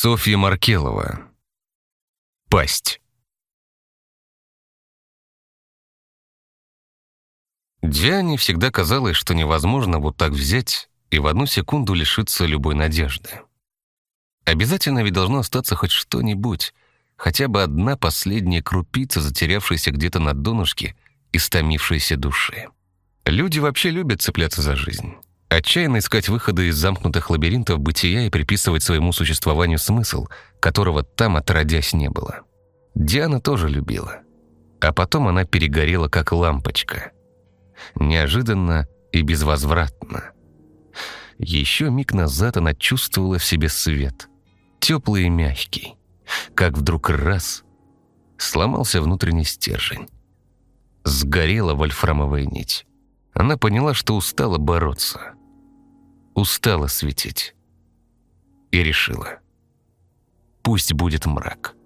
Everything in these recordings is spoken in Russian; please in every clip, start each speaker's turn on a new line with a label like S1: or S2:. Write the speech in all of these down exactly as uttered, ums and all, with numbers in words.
S1: Софья Маркелова. Пасть. Диане всегда казалось, что невозможно вот так взять и в одну секунду лишиться любой надежды. Обязательно ведь должно остаться хоть что-нибудь, хотя бы одна последняя крупица, затерявшаяся где-то на донышке истомившейся души. Люди вообще любят цепляться за жизнь, отчаянно искать выходы из замкнутых лабиринтов бытия и приписывать своему существованию смысл, которого там отродясь не было. Диана тоже любила. А потом она перегорела, как лампочка. Неожиданно и безвозвратно. Еще миг назад она чувствовала в себе свет, теплый и мягкий, как вдруг раз сломался внутренний стержень. Сгорела вольфрамовая нить. Она поняла, что устала бороться, устала светить. И решила: пусть будет мрак.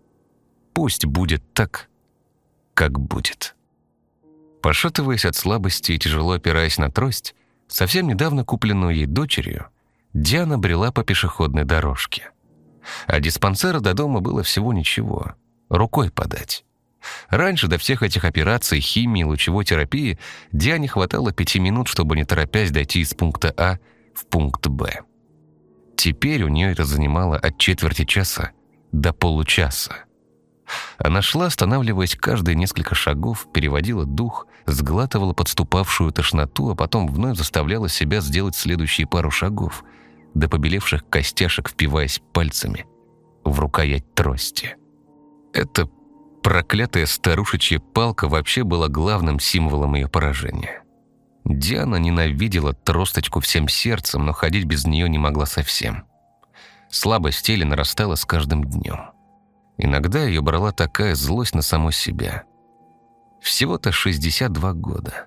S1: Пусть будет так, как будет. Пошатываясь от слабости и тяжело опираясь на трость, совсем недавно купленную ей дочерью, Диана брела по пешеходной дорожке. А диспансера до дома было всего ничего, рукой подать. Раньше до всех этих операций, химии, лучевой терапии Диане хватало пяти минут, чтобы не торопясь дойти из пункта А в пункт Б. Теперь у нее это занимало от четверти часа до получаса. Она шла, останавливаясь каждые несколько шагов, переводила дух, сглатывала подступавшую тошноту, а потом вновь заставляла себя сделать следующие пару шагов, до побелевших костяшек впиваясь пальцами в рукоять трости. Эта проклятая старушечья палка вообще была главным символом ее поражения. Диана ненавидела тросточку всем сердцем, но ходить без нее не могла совсем. Слабость в теле нарастала с каждым днем. Иногда ее брала такая злость на саму себя. Всего-то шестьдесят два года.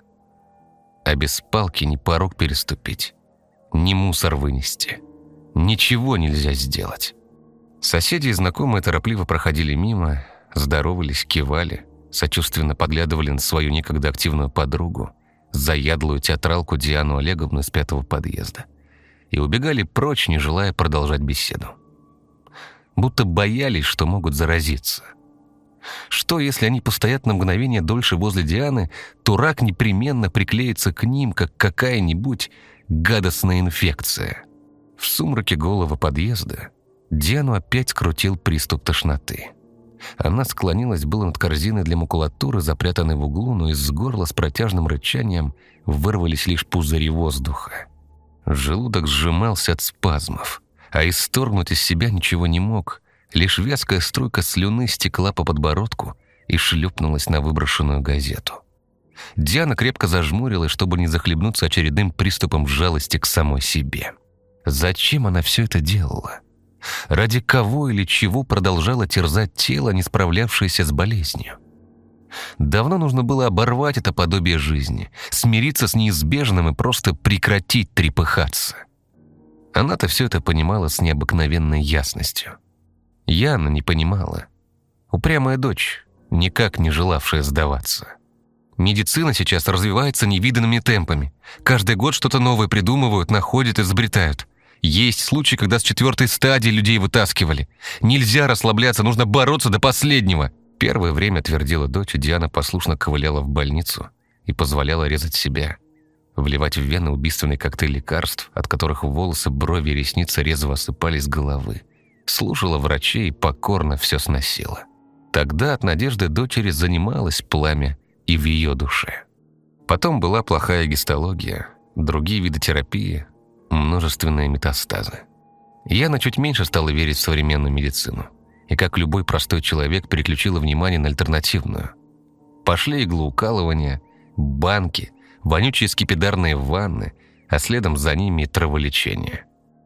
S1: А без палки ни порог переступить, ни мусор вынести. Ничего нельзя сделать. Соседи и знакомые торопливо проходили мимо, здоровались, кивали, сочувственно подглядывали на свою некогда активную подругу, заядлую театралку Диану Олеговну из пятого подъезда, и убегали прочь, не желая продолжать беседу. Будто боялись, что могут заразиться. Что, если они постоят на мгновение дольше возле Дианы, то рак непременно приклеится к ним, как какая-нибудь гадостная инфекция. В сумраке голого подъезда Диану опять скрутил приступ тошноты. Она склонилась было над корзиной для макулатуры, запрятанной в углу, но из горла с протяжным рычанием вырвались лишь пузыри воздуха. Желудок сжимался от спазмов, а исторгнуть из себя ничего не мог. Лишь вязкая струйка слюны стекла по подбородку и шлепнулась на выброшенную газету. Диана крепко зажмурилась, чтобы не захлебнуться очередным приступом жалости к самой себе. Зачем она все это делала? Ради кого или чего продолжала терзать тело, не справлявшееся с болезнью? Давно нужно было оборвать это подобие жизни, смириться с неизбежным и просто прекратить трепыхаться. Она-то все это понимала с необыкновенной ясностью. Яна не понимала. Упрямая дочь, никак не желавшая сдаваться. Медицина сейчас развивается невиданными темпами. Каждый год что-то новое придумывают, находят, изобретают. Есть случаи, когда с четвертой стадии людей вытаскивали. Нельзя расслабляться, нужно бороться до последнего. Первое время, твердила дочь, Диана послушно ковыляла в больницу и позволяла резать себя, вливать в вены убийственный коктейль лекарств, от которых волосы, брови и ресницы резво осыпались с головы. Слушала врачей и покорно все сносила. Тогда от надежды дочери занималось пламя и в ее душе. Потом была плохая гистология, другие виды терапии, множественные метастазы. Яна чуть меньше стала верить в современную медицину. И как любой простой человек переключила внимание на альтернативную. Пошли иглоукалывания, банки, вонючие скипидарные ванны, а следом за ними и траволечение.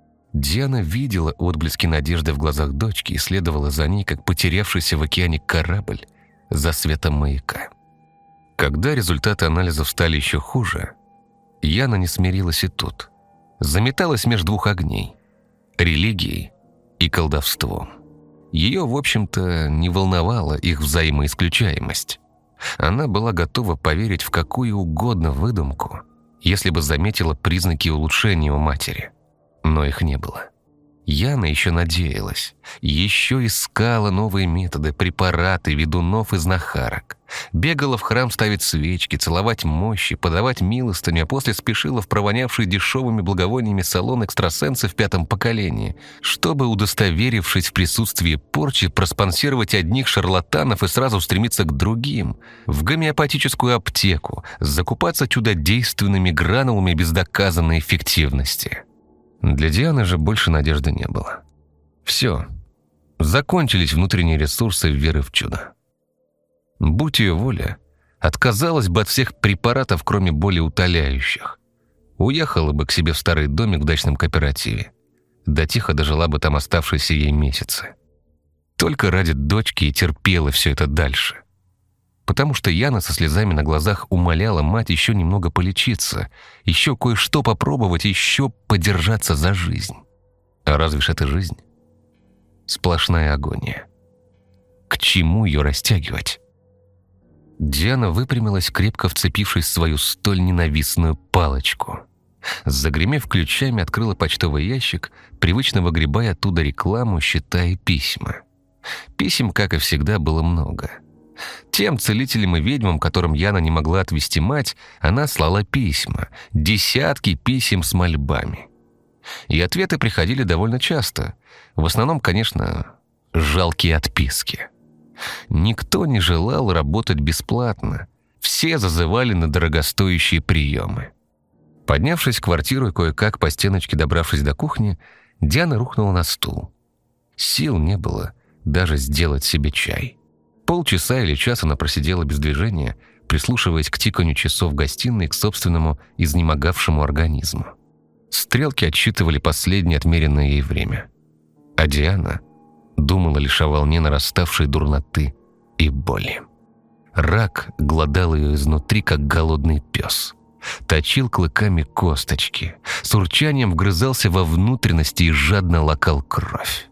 S1: Диана видела отблески надежды в глазах дочки и следовала за ней, как потерявшийся в океане корабль за светом маяка. Когда результаты анализов стали еще хуже, Яна не смирилась и тут. Заметалась между двух огней – религией и колдовством. Ее, в общем-то, не волновала их взаимоисключаемость. Она была готова поверить в какую угодно выдумку, если бы заметила признаки улучшения у матери. Но их не было. Яна еще надеялась, еще искала новые методы, препараты, ведунов и знахарок. Бегала в храм ставить свечки, целовать мощи, подавать милостыню, а после спешила в провонявший дешевыми благовониями салон экстрасенса в пятом поколении, чтобы, удостоверившись в присутствии порчи, проспонсировать одних шарлатанов и сразу стремиться к другим, в гомеопатическую аптеку, закупаться чудодейственными гранулами без доказанной эффективности. Для Дианы же больше надежды не было. Все. Закончились внутренние ресурсы веры в чудо. Будь ее воля, отказалась бы от всех препаратов, кроме болеутоляющих. Уехала бы к себе в старый домик в дачном кооперативе. Да тихо дожила бы там оставшиеся ей месяцы. Только ради дочки и терпела все это дальше. Потому что Яна со слезами на глазах умоляла мать еще немного полечиться, еще кое-что попробовать, еще подержаться за жизнь. А разве ж это жизнь? Сплошная агония. К чему ее растягивать? Диана выпрямилась, крепко вцепившись в свою столь ненавистную палочку. Загремев ключами, открыла почтовый ящик, привычно выгребая оттуда рекламу, счета и письма. Писем, как и всегда, было много. Тем целителям и ведьмам, которым Яна не могла отвести мать, она слала письма, десятки писем с мольбами. И ответы приходили довольно часто. В основном, конечно, жалкие отписки. Никто не желал работать бесплатно. Все зазывали на дорогостоящие приемы. Поднявшись в квартиру и кое-как по стеночке добравшись до кухни, Диана рухнула на стул. Сил не было даже сделать себе чай. Полчаса или час она просидела без движения, прислушиваясь к тиканью часов в гостиной, к собственному изнемогавшему организму. Стрелки отсчитывали последнее отмеренное ей время. А Диана думала лишь о волне нараставшей дурноты и боли. Рак глодал ее изнутри, как голодный пес. Точил клыками косточки, с урчанием вгрызался во внутренности и жадно лакал кровь.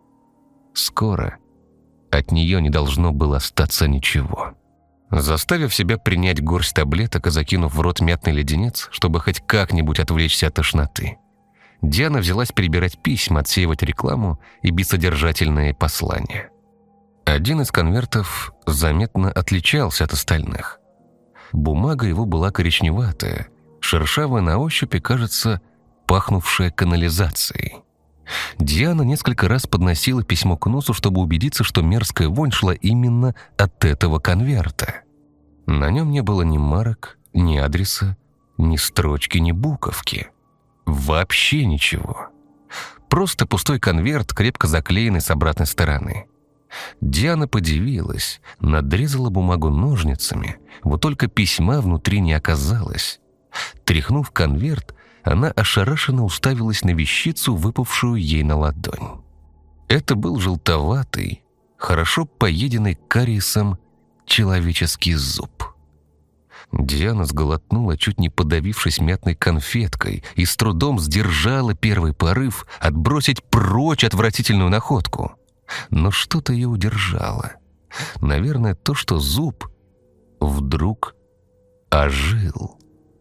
S1: Скоро от нее не должно было остаться ничего. Заставив себя принять горсть таблеток и закинув в рот мятный леденец, чтобы хоть как-нибудь отвлечься от тошноты, Диана взялась перебирать письма, отсеивать рекламу и бессодержательные послания. Один из конвертов заметно отличался от остальных. Бумага его была коричневатая, шершавая на ощупь и, кажется, пахнувшая канализацией. Диана несколько раз подносила письмо к носу, чтобы убедиться, что мерзкая вонь шла именно от этого конверта. На нем не было ни марок, ни адреса, ни строчки, ни буковки. Вообще ничего. Просто пустой конверт, крепко заклеенный с обратной стороны. Диана подивилась, надрезала бумагу ножницами, вот только письма внутри не оказалось. Тряхнув конверт, она ошарашенно уставилась на вещицу, выпавшую ей на ладонь. Это был желтоватый, хорошо поеденный кариесом человеческий зуб. Диана сглотнула, чуть не подавившись мятной конфеткой, и с трудом сдержала первый порыв отбросить прочь отвратительную находку. Но что-то ее удержало. Наверное, то, что зуб вдруг ожил.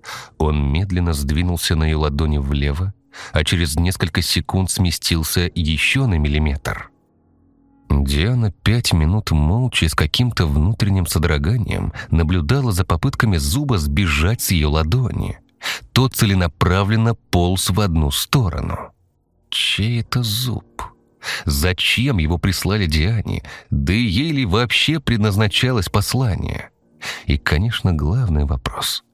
S1: Он медленно сдвинулся на ее ладони влево, а через несколько секунд сместился еще на миллиметр. Диана пять минут молча и с каким-то внутренним содроганием наблюдала за попытками зуба сбежать с ее ладони. Тот целенаправленно полз в одну сторону. Чей это зуб? Зачем его прислали Диане? Да и ей ли вообще предназначалось послание? И, конечно, главный вопрос.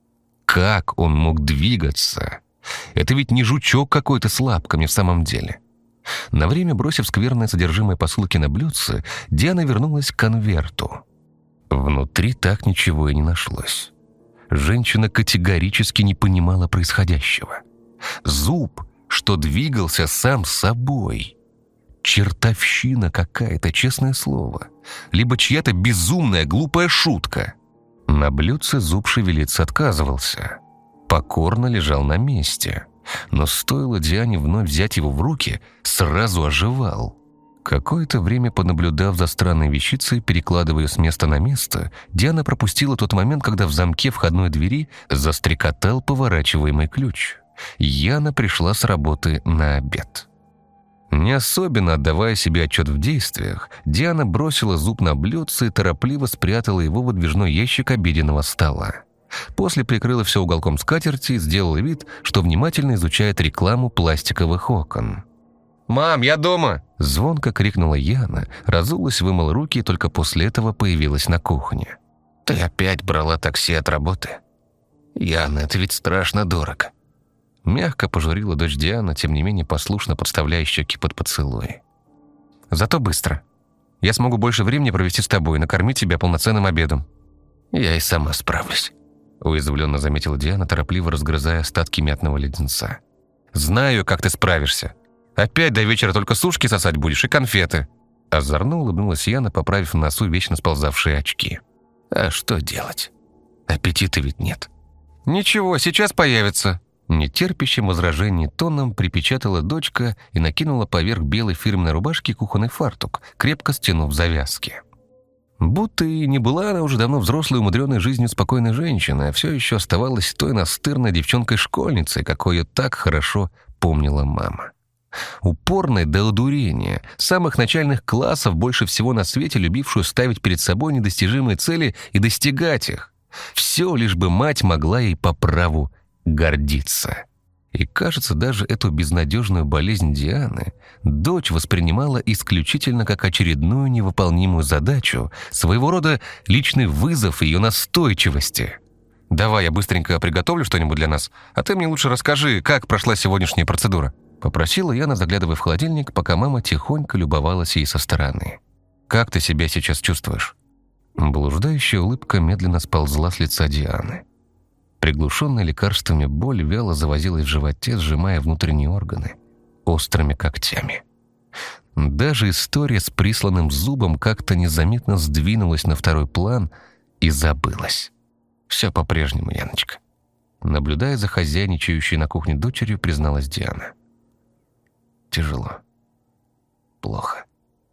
S1: Как он мог двигаться? Это ведь не жучок какой-то с лапками в самом деле. На время бросив скверное содержимое посылки на блюдце, Диана вернулась к конверту. Внутри так ничего и не нашлось. Женщина категорически не понимала происходящего. Зуб, что двигался сам собой. Чертовщина какая-то, честное слово. Либо чья-то безумная, глупая шутка. На блюдце зуб шевелиться отказывался. Покорно лежал на месте. Но стоило Диане вновь взять его в руки, сразу оживал. Какое-то время понаблюдав за странной вещицей, перекладывая с места на место, Диана пропустила тот момент, когда в замке входной двери застрекотал поворачиваемый ключ. Яна пришла с работы на обед. Не особенно отдавая себе отчет в действиях, Диана бросила зуб на блюдце и торопливо спрятала его в выдвижной ящик обеденного стола. После прикрыла все уголком скатерти и сделала вид, что внимательно изучает рекламу пластиковых окон. «Мам, я дома!» – звонко крикнула Яна, разулась, вымыла руки и только после этого появилась на кухне. «Ты опять брала такси от работы? Яна, это ведь страшно дорого!» Мягко пожурила дочь Диана, тем не менее послушно подставляя щеки под поцелуи. «Зато быстро. Я смогу больше времени провести с тобой и накормить тебя полноценным обедом». «Я и сама справлюсь», — уязвленно заметила Диана, торопливо разгрызая остатки мятного леденца. «Знаю, как ты справишься. Опять до вечера только сушки сосать будешь и конфеты». Озорно улыбнулась Яна, поправив на носу вечно сползавшие очки. «А что делать? Аппетита ведь нет». «Ничего, сейчас появится». Нетерпящим возражений тоном припечатала дочка и накинула поверх белой фирменной рубашки кухонный фартук, крепко стянув завязки. Будто и не была она уже давно взрослой, умудренной жизнью спокойной женщиной, а все еще оставалась той настырной девчонкой-школьницей, какой ее так хорошо помнила мама. Упорной до одурения, с самых начальных классов, больше всего на свете любившую ставить перед собой недостижимые цели и достигать их. Все, лишь бы мать могла ей по праву гордиться. И, кажется, даже эту безнадежную болезнь Дианы дочь воспринимала исключительно как очередную невыполнимую задачу, своего рода личный вызов ее настойчивости. «Давай я быстренько приготовлю что-нибудь для нас, а ты мне лучше расскажи, как прошла сегодняшняя процедура», попросила Яна, заглядывая в холодильник, пока мама тихонько любовалась ей со стороны. «Как ты себя сейчас чувствуешь?» Блуждающая улыбка медленно сползла с лица Дианы. Приглушенная лекарствами боль вяло завозилась в животе, сжимая внутренние органы острыми когтями. Даже история с присланным зубом как-то незаметно сдвинулась на второй план и забылась. Все по-прежнему, Яночка. Наблюдая за хозяйничающей на кухне дочерью, призналась Диана. Тяжело. Плохо.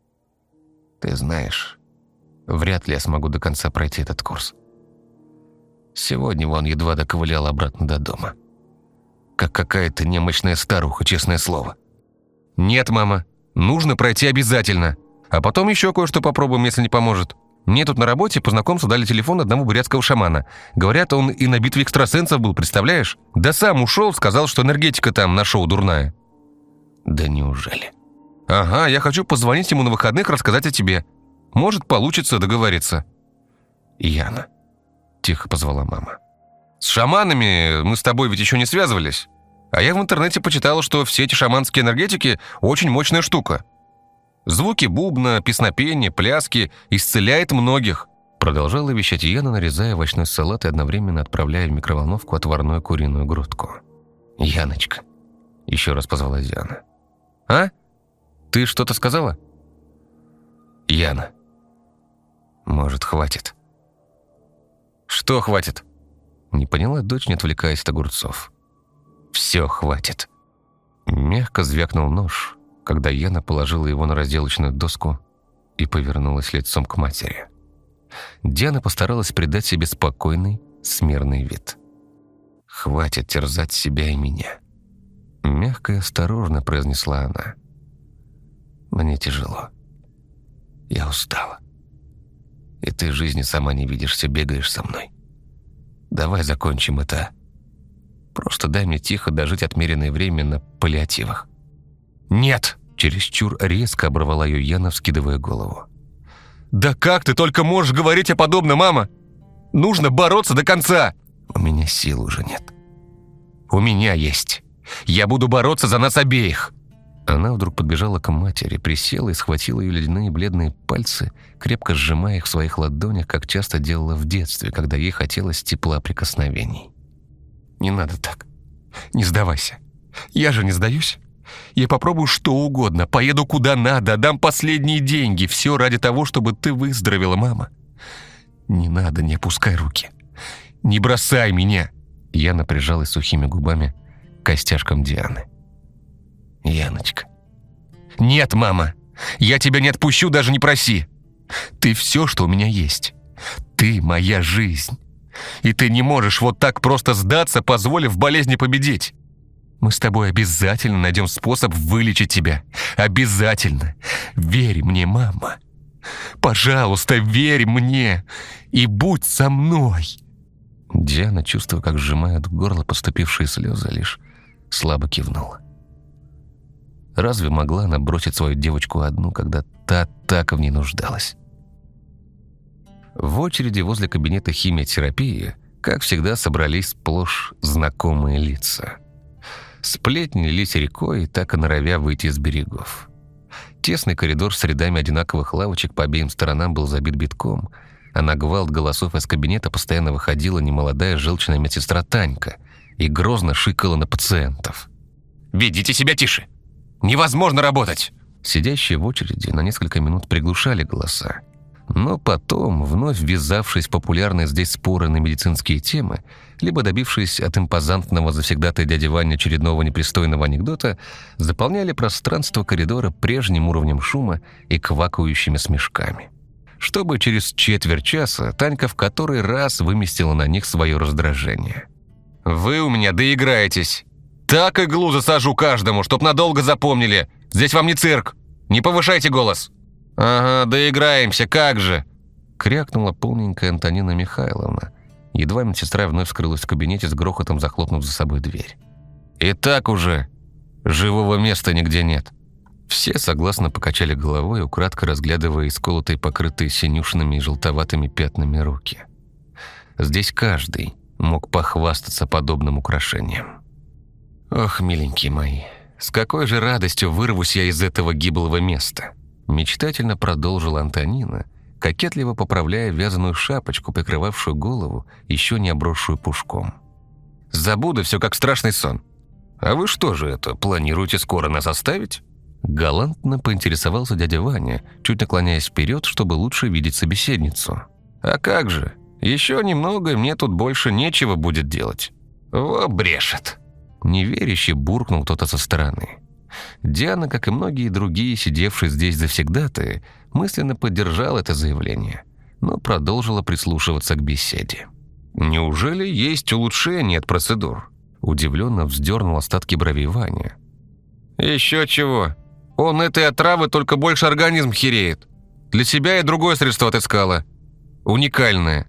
S1: Ты знаешь, вряд ли я смогу до конца пройти этот курс. Сегодня вон едва доковылял обратно до дома. Как какая-то немощная старуха, честное слово. «Нет, мама, нужно пройти обязательно. А потом еще кое-что попробуем, если не поможет. Мне тут на работе по знакомству дали телефон одного бурятского шамана. Говорят, он и на битве экстрасенсов был, представляешь? Да сам ушел, сказал, что энергетика там на шоу дурная». «Да неужели?» «Ага, я хочу позвонить ему на выходных, рассказать о тебе. Может, получится договориться». «Яна», — тихо позвала мама. «С шаманами мы с тобой ведь еще не связывались. А я в интернете почитала, что все эти шаманские энергетики – очень мощная штука. Звуки бубна, песнопения, пляски исцеляет многих». Продолжала вещать Яна, нарезая овощной салат и одновременно отправляя в микроволновку отварную куриную грудку. «Яночка», — еще раз позвала Диана. «А? Ты что-то сказала?» «Яна, может, хватит?» «Что хватит?» Не поняла дочь, не отвлекаясь от огурцов. «Все хватит». Мягко звякнул нож, когда Яна положила его на разделочную доску и повернулась лицом к матери. Диана постаралась придать себе спокойный, смирный вид. «Хватит терзать себя и меня», — мягко и осторожно произнесла она. «Мне тяжело. Я устала. И ты жизни сама не видишь, все бегаешь со мной. Давай закончим это. Просто дай мне тихо дожить отмеренное время на паллиативах». «Нет!» — чересчур резко оборвала ее Яна, вскидывая голову. «Да как ты только можешь говорить о подобном, мама? Нужно бороться до конца!» «У меня сил уже нет». «У меня есть. Я буду бороться за нас обеих!» Она вдруг подбежала к матери, присела и схватила ее ледяные бледные пальцы, крепко сжимая их в своих ладонях, как часто делала в детстве, когда ей хотелось тепла прикосновений. «Не надо так. Не сдавайся. Я же не сдаюсь. Я попробую что угодно, поеду куда надо, дам последние деньги. Все ради того, чтобы ты выздоровела, мама. Не надо, не опускай руки. Не бросай меня!» Яна прижалась сухими губами к костяшкам Дианы. «Яночка». «Нет, мама, я тебя не отпущу, даже не проси. Ты все, что у меня есть. Ты моя жизнь. И ты не можешь вот так просто сдаться, позволив болезни победить.
S2: Мы с тобой обязательно найдем способ вылечить тебя. Обязательно. Верь мне, мама. Пожалуйста, верь мне и будь со мной».
S1: Диана, чувствуя, как сжимают горло поступившие слезы, лишь слабо кивнула. Разве могла она бросить свою девочку одну, когда та так в ней нуждалась? В очереди возле кабинета химиотерапии, как всегда, собрались сплошь знакомые лица. Сплетни лились рекой, так и норовя выйти из берегов. Тесный коридор с рядами одинаковых лавочек по обеим сторонам был забит битком, а на гвалт голосов из кабинета постоянно выходила немолодая желчная медсестра Танька и грозно шикала на пациентов.
S2: «Ведите себя тише! Невозможно работать!»
S1: Сидящие в очереди на несколько минут приглушали голоса. Но потом, вновь ввязавшись в популярные здесь споры на медицинские темы, либо добившись от импозантного завсегдатая дяди Вани очередного непристойного анекдота, заполняли пространство коридора прежним уровнем шума и квакающими смешками. Чтобы через четверть часа Танька в который раз выместила на них свое раздражение.
S2: «Вы у меня доиграетесь! Так иглу засажу каждому, чтоб надолго запомнили! Здесь вам не цирк! Не повышайте голос!» «Ага, доиграемся, как же!» —
S1: крякнула полненькая Антонина Михайловна. Едва медсестра вновь скрылась в кабинете, с грохотом захлопнув за собой дверь.
S2: «И так уже живого места нигде нет!»
S1: Все согласно покачали головой, украдкой разглядывая исколотые, покрытые синюшными и желтоватыми пятнами руки. Здесь каждый мог похвастаться подобным украшением. «Ох, миленькие мои, с какой же радостью вырвусь я из этого гиблого места!» Мечтательно продолжила Антонина, кокетливо поправляя вязаную шапочку, прикрывавшую голову, еще не обросшую пушком.
S2: «Забуду все как страшный сон.
S1: А вы что же это, планируете скоро нас оставить?» Галантно поинтересовался дядя Ваня, чуть наклоняясь вперед, чтобы лучше видеть собеседницу.
S2: «А как же? Еще немного, и мне тут больше нечего будет делать».
S1: «Во брешет!» Неверяще буркнул кто-то со стороны. Диана, как и многие другие, сидевшие здесь завсегдатые, мысленно поддержала это заявление, но продолжила прислушиваться к беседе.
S2: «Неужели есть улучшение от процедур?»
S1: Удивленно вздернул остатки бровей Ваня.
S2: «Еще чего. Он этой отравы только больше организм хереет. Для себя я другое средство отыскала. Уникальное.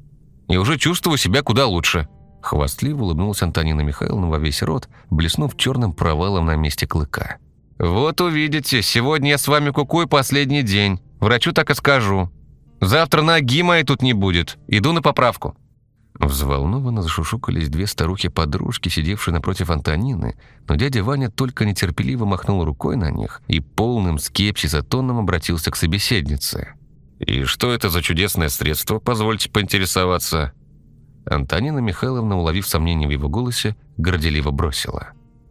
S2: И уже чувствую себя куда лучше».
S1: Хвастливо улыбнулась Антонина Михайловна во весь рот, блеснув черным провалом на месте клыка.
S2: «Вот увидите, сегодня я с вами кукую последний день. Врачу так и скажу. Завтра ноги моей тут не будет. Иду на поправку».
S1: Взволнованно зашушукались две старухи-подружки, сидевшие напротив Антонины, но дядя Ваня только нетерпеливо махнул рукой на них и полным скепсиса тоном обратился к собеседнице.
S2: «И что это за чудесное средство, позвольте поинтересоваться?»
S1: Антонина Михайловна, уловив сомнение в его голосе, горделиво бросила.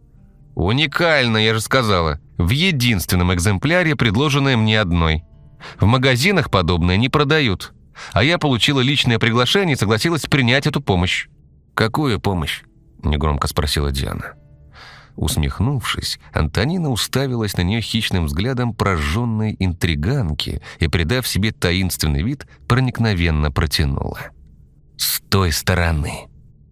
S2: «Уникально, я же сказала. В единственном экземпляре, предложенное мне одной. В магазинах подобное не продают. А я получила личное приглашение и согласилась принять эту помощь».
S1: «Какую помощь?» – негромко спросила Диана. Усмехнувшись, Антонина уставилась на нее хищным взглядом прожженной интриганки и, придав себе таинственный вид, проникновенно протянула. «С той стороны».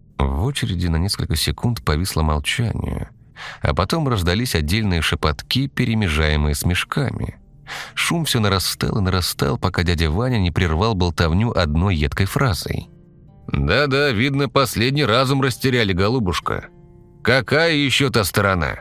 S1: В очереди на несколько секунд повисло молчание, а потом раздались отдельные шепотки, перемежаемые смешками. Шум все нарастал и нарастал, пока дядя Ваня не прервал болтовню одной едкой фразой.
S2: «Да-да, видно, последний разум растеряли, голубушка. Какая еще та сторона?»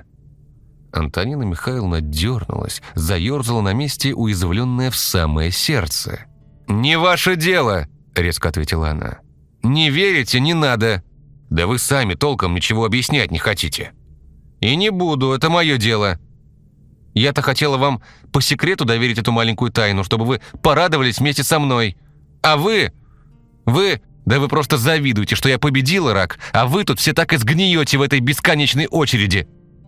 S1: Антонина Михайловна дернулась, заерзала на месте, уязвленная в самое сердце.
S2: «Не ваше дело!» – резко ответила она. «Не верите, не надо. Да вы сами толком ничего объяснять не хотите. И не буду, это мое дело. Я-то хотела вам по секрету доверить эту маленькую тайну, чтобы вы порадовались вместе со мной. А вы... Вы... Да вы просто завидуете, что я победила рак, а вы тут все так и сгниете в этой бесконечной очереди».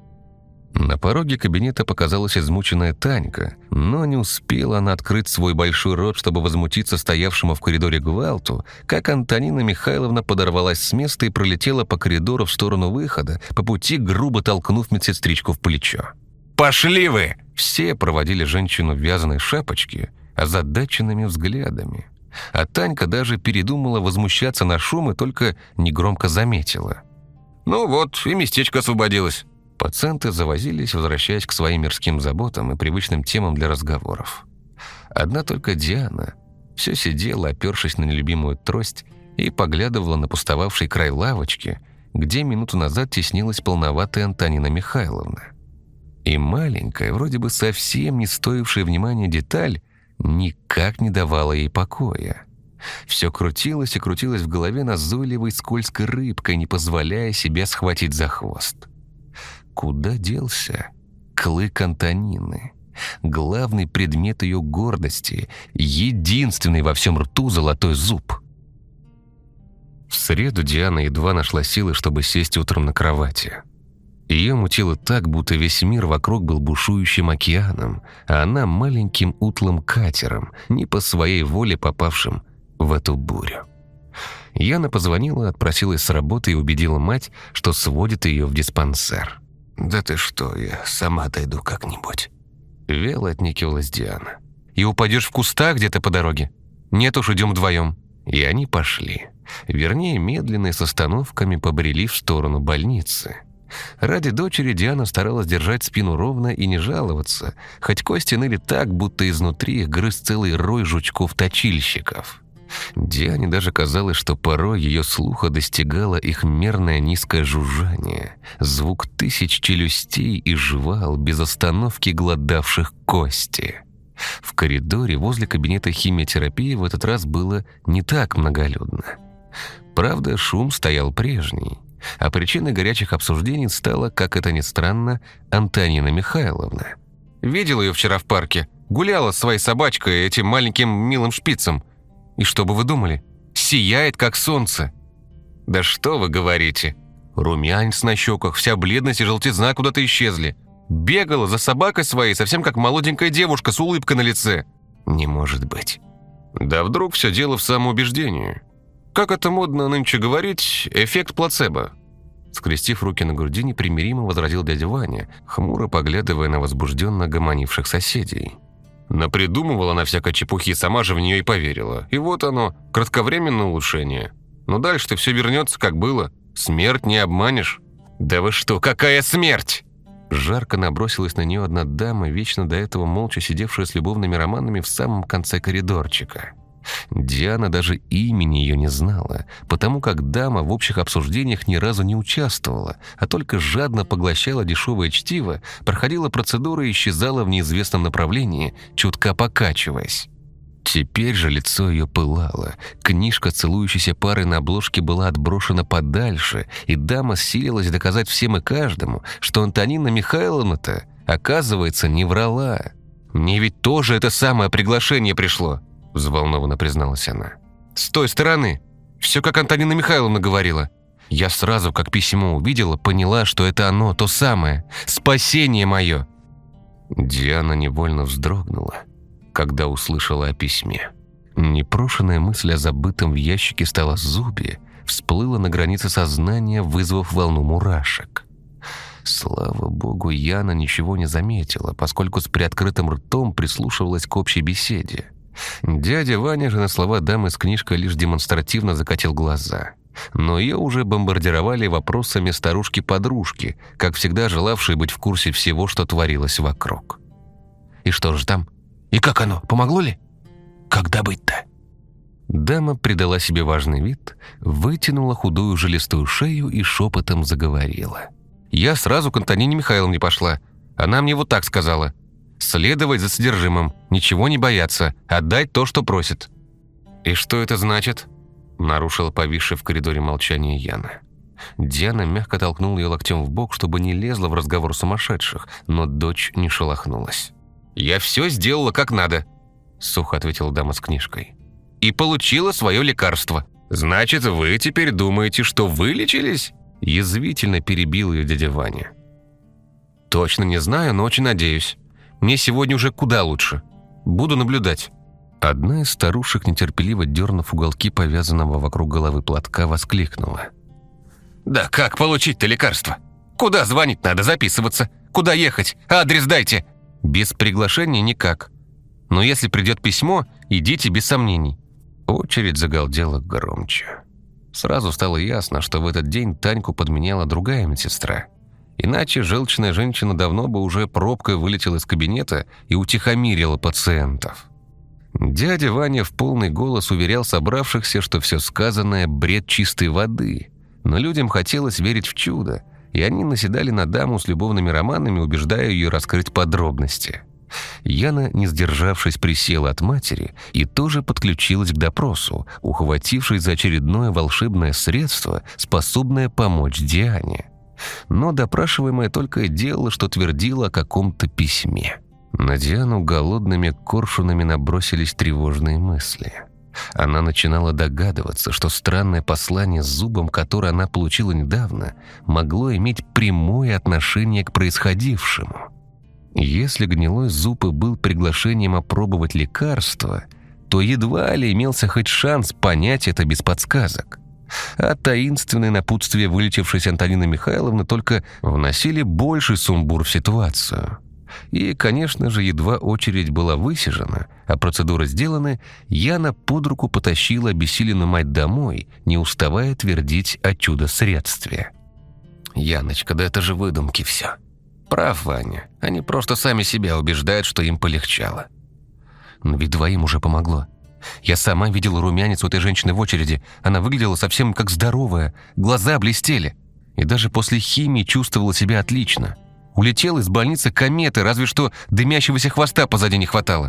S1: На пороге кабинета показалась измученная Танька, но не успела она открыть свой большой рот, чтобы возмутиться стоявшему в коридоре гвалту, как Антонина Михайловна подорвалась с места и пролетела по коридору в сторону выхода, по пути грубо толкнув медсестричку в плечо.
S2: «Пошли вы!»
S1: Все проводили женщину в вязаной шапочке озадаченными взглядами. А Танька даже передумала возмущаться на шум и только негромко заметила.
S2: «Ну вот, и местечко освободилось.
S1: Пациенты завозились, возвращаясь к своим мирским заботам и привычным темам для разговоров. Одна только Диана все сидела, опершись на нелюбимую трость, и поглядывала на пустовавший край лавочки, где минуту назад теснилась полноватая Антонина Михайловна. И маленькая, вроде бы совсем не стоившая внимания деталь никак не давала ей покоя. Все крутилось и крутилось в голове назойливой скользкой рыбкой, не позволяя себя схватить за хвост. Куда делся клык Антонины? Главный предмет ее гордости, единственный во всем рту золотой зуб. В среду Диана едва нашла силы, чтобы сесть утром на кровати. Ее мутило так, будто весь мир вокруг был бушующим океаном, а она маленьким утлым катером, не по своей воле попавшим в эту бурю. Яна позвонила, отпросилась с работы и убедила мать, что сводит ее в диспансер. «Да ты что, я сама дойду как-нибудь». Вяло отнекивалась Диана. «И упадешь в кустах где-то по дороге? Нет уж, идем вдвоем». И они пошли. Вернее, медленно и с остановками побрели в сторону больницы. Ради дочери Диана старалась держать спину ровно и не жаловаться, хоть кости ныли так, будто изнутри их грыз целый рой жучков-точильщиков. Диане даже казалось, что порой ее слуха достигало их мерное низкое жужжание, звук тысяч челюстей и жвал, без остановки глодавших кости. В коридоре возле кабинета химиотерапии в этот раз было не так многолюдно. Правда, шум стоял прежний, а причиной горячих обсуждений стала, как это ни странно, Антонина Михайловна. «Видел ее вчера в парке. Гуляла с своей собачкой, этим маленьким милым шпицем. И что бы вы думали? Сияет, как солнце». «Да что вы говорите? Румянец на щеках, вся бледность и желтизна куда-то исчезли. Бегала за собакой своей, совсем как молоденькая девушка с улыбкой на лице». «Не может быть». «Да вдруг все дело в самоубеждении. Как это модно нынче говорить, эффект плацебо». Скрестив руки на груди, непримиримо возразил дядя Ваня, хмуро поглядывая на возбужденно гомонивших соседей. Напридумывала на всякой чепухи, сама же в нее и поверила. И вот оно, кратковременное улучшение. Но дальше-то все вернется, как было. Смерть не обманешь». «Да вы что, какая смерть?» Жарко набросилась на нее одна дама, вечно до этого молча сидевшая с любовными романами в самом конце коридорчика. Диана даже имени ее не знала, потому как дама в общих обсуждениях ни разу не участвовала, а только жадно поглощала дешевое чтиво, проходила процедуры и исчезала в неизвестном направлении, чутко покачиваясь. Теперь же лицо ее пылало, книжка целующейся пары на обложке была отброшена подальше, и дама силилась доказать всем и каждому, что Антонина Михайловна-то, оказывается, не врала. «Мне ведь тоже это самое приглашение пришло», — взволнованно призналась она. «С той стороны. Все, как Антонина Михайловна говорила. Я сразу, как письмо увидела, поняла, что это оно, то самое. Спасение мое». Диана невольно вздрогнула, когда услышала о письме. Непрошенная мысль о забытом в ящике стала зубе, всплыла на границе сознания, вызвав волну мурашек. Слава богу, Яна ничего не заметила, поскольку с приоткрытым ртом прислушивалась к общей беседе. Дядя Ваня же на слова дамы с книжкой лишь демонстративно закатил глаза. Но ее уже бомбардировали вопросами старушки-подружки, как всегда желавшие быть в курсе всего, что творилось вокруг. «И что же там? И как оно? Помогло ли? Когда быть-то?» Дама придала себе важный вид, вытянула худую жилистую шею и шепотом заговорила. «Я сразу к Антонине Михайловне пошла. Она мне вот так сказала. Следовать за содержимым, ничего не бояться, отдать то, что просит». «И что это значит?» — нарушила повисшее в коридоре молчание Яна. Диана мягко толкнула ее локтем в бок, чтобы не лезла в разговор сумасшедших, но дочь не шелохнулась. «Я все сделала как надо», — сухо ответила дама с книжкой. «И получила свое лекарство». «Значит, вы теперь думаете, что вылечились?» — язвительно перебил ее дядя Ваня. «Точно не знаю, но очень надеюсь. Мне сегодня уже куда лучше. Буду наблюдать». Одна из старушек, нетерпеливо дернув уголки повязанного вокруг головы платка, воскликнула. «Да как получить-то лекарство? Куда звонить надо, записываться? Куда ехать? Адрес дайте!» «Без приглашения никак. Но если придет письмо, идите без сомнений». Очередь загалдела громче. Сразу стало ясно, что в этот день Таньку подменяла другая медсестра. Иначе желчная женщина давно бы уже пробкой вылетела из кабинета и утихомирила пациентов. Дядя Ваня в полный голос уверял собравшихся, что все сказанное – бред чистой воды. Но людям хотелось верить в чудо, и они наседали на даму с любовными романами, убеждая ее раскрыть подробности. Яна, не сдержавшись, присела от матери и тоже подключилась к допросу, ухватившись за очередное волшебное средство, способное помочь Диане. Но допрашиваемая только и делала, что твердила о каком-то письме. На Диану голодными коршунами набросились тревожные мысли. Она начинала догадываться, что странное послание с зубом, которое она получила недавно, могло иметь прямое отношение к происходившему. Если гнилой зуб и был приглашением опробовать лекарство, то едва ли имелся хоть шанс понять это без подсказок. А таинственные напутствия вылетевшейся Антонины Михайловны только вносили больший сумбур в ситуацию. И, конечно же, едва очередь была высижена, а процедуры сделаны, Яна под руку потащила обессиленную мать домой, не уставая твердить о чудо-средстве. «Яночка, да это же выдумки все. Прав, Ваня. Они просто сами себя убеждают, что им полегчало. Но ведь двоим уже помогло. Я сама видела румянец у этой женщины в очереди. Она выглядела совсем как здоровая, глаза блестели. И даже после химии чувствовала себя отлично. Улетела из больницы кометы, разве что дымящегося хвоста позади не хватало».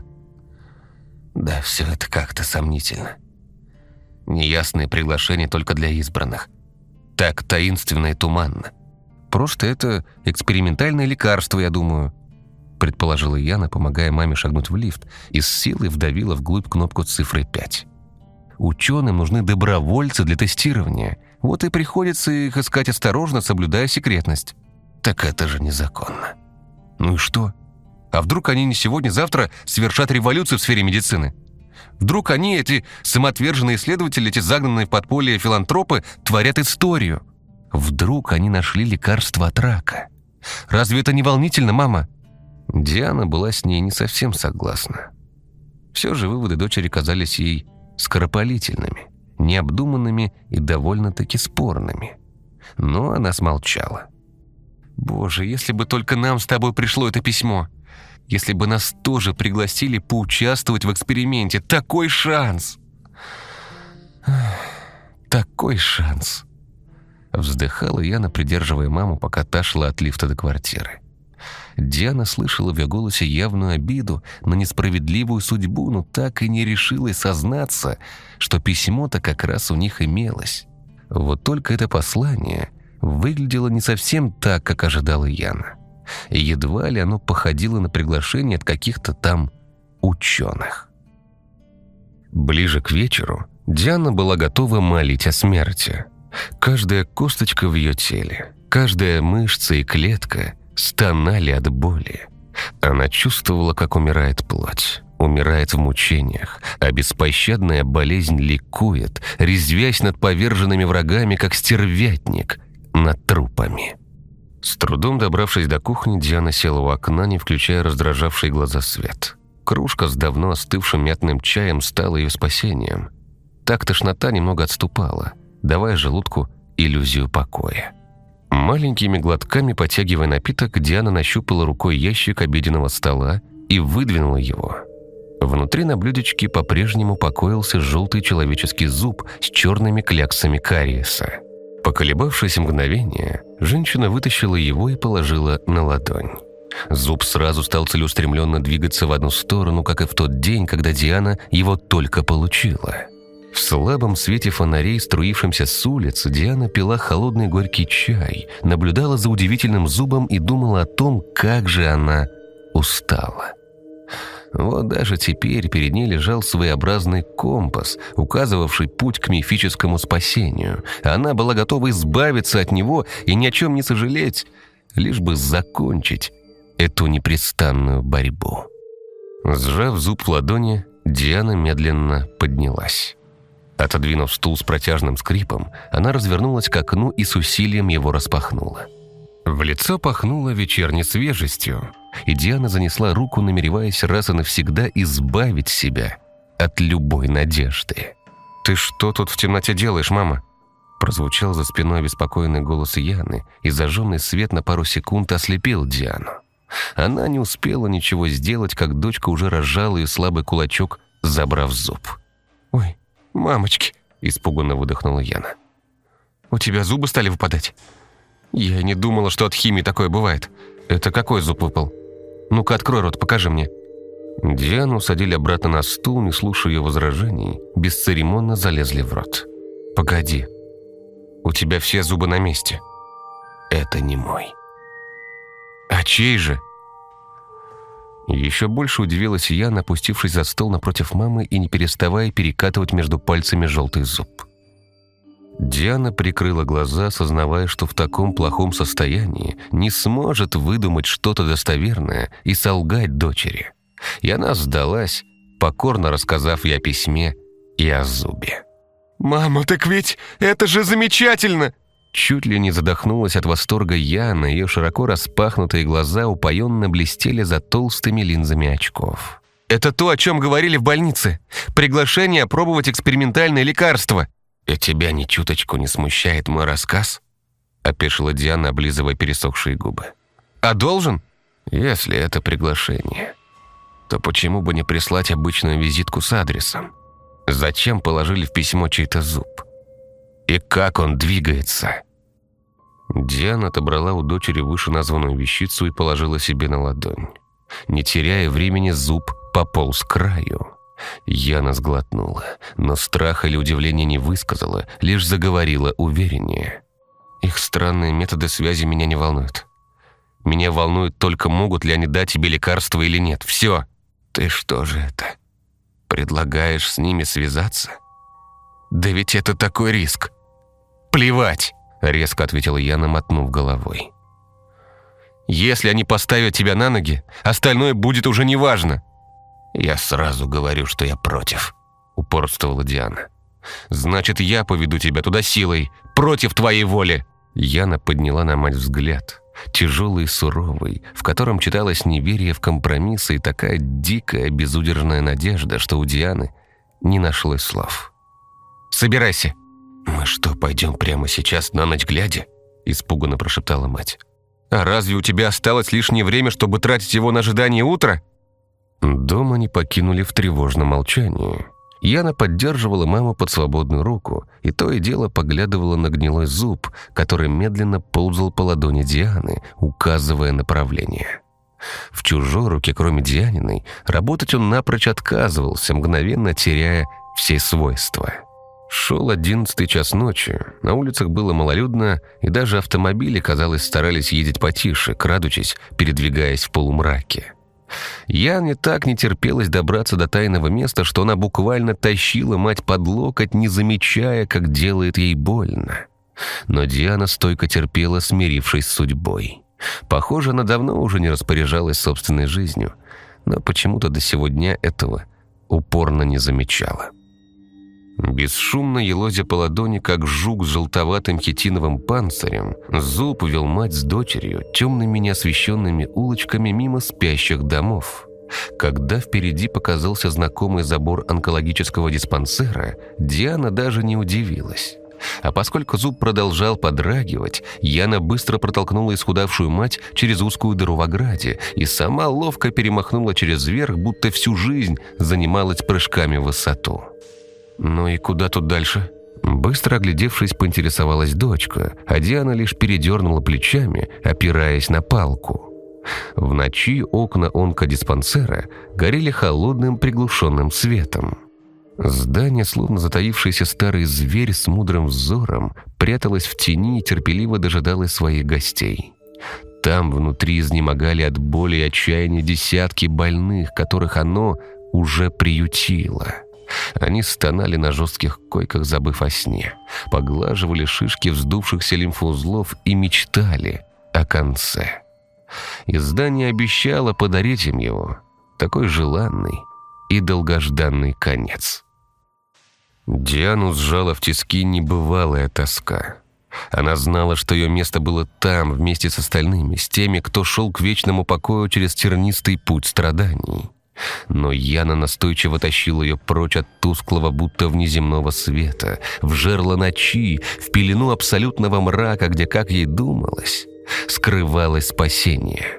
S1: Да, все это как-то сомнительно. Неясные приглашения только для избранных. Так таинственно и туманно. Просто это экспериментальное лекарство, я думаю, предположила Яна, помогая маме шагнуть в лифт, и с силой вдавила вглубь кнопку с цифрой пять. Ученым нужны добровольцы для тестирования. Вот и приходится их искать осторожно, соблюдая секретность. Так это же незаконно. Ну и что? А вдруг они не сегодня-завтра совершат революцию в сфере медицины? Вдруг они, эти самоотверженные исследователи, эти загнанные в подполье филантропы, творят историю? Вдруг они нашли лекарство от рака? Разве это не волнительно, мама? Диана была с ней не совсем согласна. Все же выводы дочери казались ей скоропалительными, необдуманными и довольно-таки спорными. Но она смолчала. «Боже, если бы только нам с тобой пришло это письмо! Если бы нас тоже пригласили поучаствовать в эксперименте! Такой шанс!» «Такой шанс!» Вздыхала Яна, придерживая маму, пока та шла от лифта до квартиры. Диана слышала в ее голосе явную обиду на несправедливую судьбу, но так и не решилась сознаться, что письмо-то как раз у них имелось. Вот только это послание выглядело не совсем так, как ожидала Яна. И едва ли оно походило на приглашение от каких-то там ученых. Ближе к вечеру Диана была готова молить о смерти. Каждая косточка в ее теле, каждая мышца и клетка стонали от боли. Она чувствовала, как умирает плоть, умирает в мучениях, а беспощадная болезнь ликует, резвясь над поверженными врагами, как стервятник над трупами. С трудом добравшись до кухни, Диана села у окна, не включая раздражавший глаза свет. Кружка с давно остывшим мятным чаем стала ее спасением. Так тошнота немного отступала, давая желудку иллюзию покоя. Маленькими глотками, потягивая напиток, Диана нащупала рукой ящик обеденного стола и выдвинула его. Внутри на блюдечке по-прежнему покоился желтый человеческий зуб с черными кляксами кариеса. Поколебавшись мгновение, женщина вытащила его и положила на ладонь. Зуб сразу стал целеустремленно двигаться в одну сторону, как и в тот день, когда Диана его только получила. В слабом свете фонарей, струившемся с улицы, Диана пила холодный горький чай, наблюдала за удивительным зубом и думала о том, как же она устала. Вот даже теперь перед ней лежал своеобразный компас, указывавший путь к мифическому спасению. Она была готова избавиться от него и ни о чем не сожалеть, лишь бы закончить эту непрестанную борьбу. Сжав зуб в ладони, Диана медленно поднялась. Отодвинув стул с протяжным скрипом, она развернулась к окну и с усилием его распахнула. В лицо пахнуло вечерней свежестью, и Диана занесла руку, намереваясь раз и навсегда избавить себя от любой надежды. «Ты что тут в темноте делаешь, мама?» Прозвучал за спиной обеспокоенный голос Яны, и зажженный свет на пару секунд ослепил Диану. Она не успела ничего сделать, как дочка уже разжала ее слабый кулачок, забрав зуб. «Ой, мамочки!» – испуганно выдохнула Яна. «У тебя зубы стали выпадать? Я не думала, что от химии такое бывает. Это какой зуб выпал? Ну-ка, открой рот, покажи мне». Диану усадили обратно на стул, не слушая ее возражений, бесцеремонно залезли в рот. «Погоди, у тебя все зубы на месте». «Это не мой». «А чей же?» Еще больше удивилась Яна, опустившись за стол напротив мамы и не переставая перекатывать между пальцами желтый зуб. Диана прикрыла глаза, осознавая, что в таком плохом состоянии не сможет выдумать что-то достоверное и солгать дочери. И она сдалась, покорно рассказав ей о письме и о зубе.
S2: «Мама, так ведь это же замечательно!»
S1: Чуть ли не задохнулась от восторга Яна, ее широко распахнутые глаза упоенно блестели за толстыми линзами очков.
S2: «Это то, о чем говорили в больнице. Приглашение опробовать экспериментальное лекарство».
S1: «И тебя ни чуточку не смущает мой рассказ?» — опешила Диана, облизывая пересохшие губы.
S2: «А должен?»
S1: «Если это приглашение, то почему бы не прислать обычную визитку с адресом? Зачем положили в письмо чей-то зуб? И как он двигается?» Диана отобрала у дочери вышеназванную вещицу и положила себе на ладонь. Не теряя времени, зуб пополз к краю. Яна сглотнула, но страха или удивления не высказала, лишь заговорила увереннее. «Их странные методы связи меня не волнуют. Меня волнует только, могут ли они дать тебе лекарство или нет. Все. Ты что же это? Предлагаешь с ними связаться?»
S2: «Да ведь это такой риск!» «Плевать!» — резко ответила Яна, мотнув головой. «Если они поставят тебя на ноги, остальное будет уже неважно».
S1: «Я сразу говорю, что я против», — упорствовала Диана.
S2: «Значит, я поведу тебя туда силой, против твоей воли!»
S1: Яна подняла на мать взгляд, тяжелый и суровый, в котором читалось неверие в компромиссы и такая дикая, безудержная надежда, что у Дианы не нашлось слов.
S2: «Собирайся!»
S1: «Мы что, пойдем прямо сейчас на ночь глядя?» — испуганно прошептала мать.
S2: «А разве у тебя осталось лишнее время, чтобы тратить его на ожидание утра?»
S1: Дом они покинули в тревожном молчании. Яна поддерживала маму под свободную руку, и то и дело поглядывала на гнилой зуб, который медленно ползал по ладони Дианы, указывая направление. В чужой руке, кроме Дианиной, работать он напрочь отказывался, мгновенно теряя все свойства. Шел одиннадцатый час ночи, на улицах было малолюдно, и даже автомобили, казалось, старались ездить потише, крадучись, передвигаясь в полумраке. Яне так не терпелось добраться до тайного места, что она буквально тащила мать под локоть, не замечая, как делает ей больно. Но Диана стойко терпела, смирившись с судьбой. Похоже, она давно уже не распоряжалась собственной жизнью, но почему-то до сего дня этого упорно не замечала. Бесшумно елозя по ладони, как жук с желтоватым хитиновым панцирем, зуб вел мать с дочерью темными неосвещенными улочками мимо спящих домов. Когда впереди показался знакомый забор онкологического диспансера, Диана даже не удивилась. А поскольку зуб продолжал подрагивать, Яна быстро протолкнула исхудавшую мать через узкую дыру в ограде и сама ловко перемахнула через верх, будто всю жизнь занималась прыжками в высоту. «Ну и куда тут дальше?» Быстро оглядевшись, поинтересовалась дочка, а Диана лишь передернула плечами, опираясь на палку. В ночи окна онкодиспансера горели холодным приглушенным светом. Здание, словно затаившийся старый зверь с мудрым взором, пряталось в тени и терпеливо дожидалось своих гостей. Там внутри изнемогали от боли и отчаяния десятки больных, которых оно уже приютило. Они стонали на жестких койках, забыв о сне, поглаживали шишки вздувшихся лимфоузлов и мечтали о конце. И здание обещало подарить им его, такой желанный и долгожданный конец. Диану сжала в тиски небывалая тоска. Она знала, что ее место было там, вместе с остальными, с теми, кто шел к вечному покою через тернистый путь страданий. Но Яна настойчиво тащила ее прочь от тусклого, будто внеземного света, в жерло ночи, в пелену абсолютного мрака, где, как ей думалось, скрывалось спасение.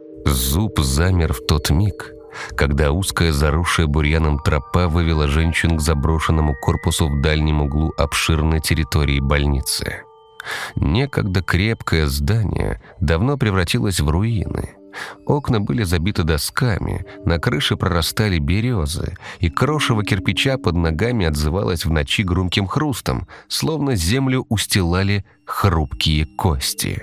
S1: Зуб замер в тот миг, когда узкая, заросшая бурьяном тропа вывела женщин к заброшенному корпусу в дальнем углу обширной территории больницы. Некогда крепкое здание давно превратилось в руины. Окна были забиты досками, на крыше прорастали березы, и крошево кирпича под ногами отзывалось в ночи громким хрустом, словно землю устилали хрупкие кости.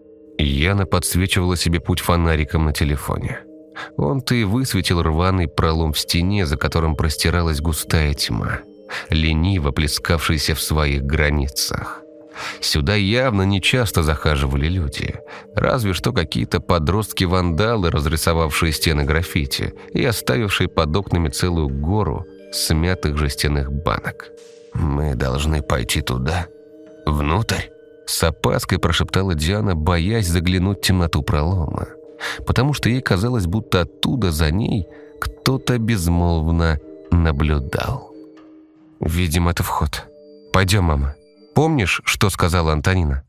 S1: Яна подсвечивала себе путь фонариком на телефоне. Он-то и высветил рваный пролом в стене, за которым простиралась густая тьма, лениво плескавшаяся в своих границах. Сюда явно нечасто захаживали люди, разве что какие-то подростки-вандалы, разрисовавшие стены граффити и оставившие под окнами целую гору смятых жестяных банок. «Мы должны пойти туда, внутрь?» С опаской прошептала Диана, боясь заглянуть в темноту пролома, потому что ей казалось, будто оттуда за ней кто-то безмолвно наблюдал. «Видимо, это вход. Пойдем, мама. Помнишь, что сказала Антонина?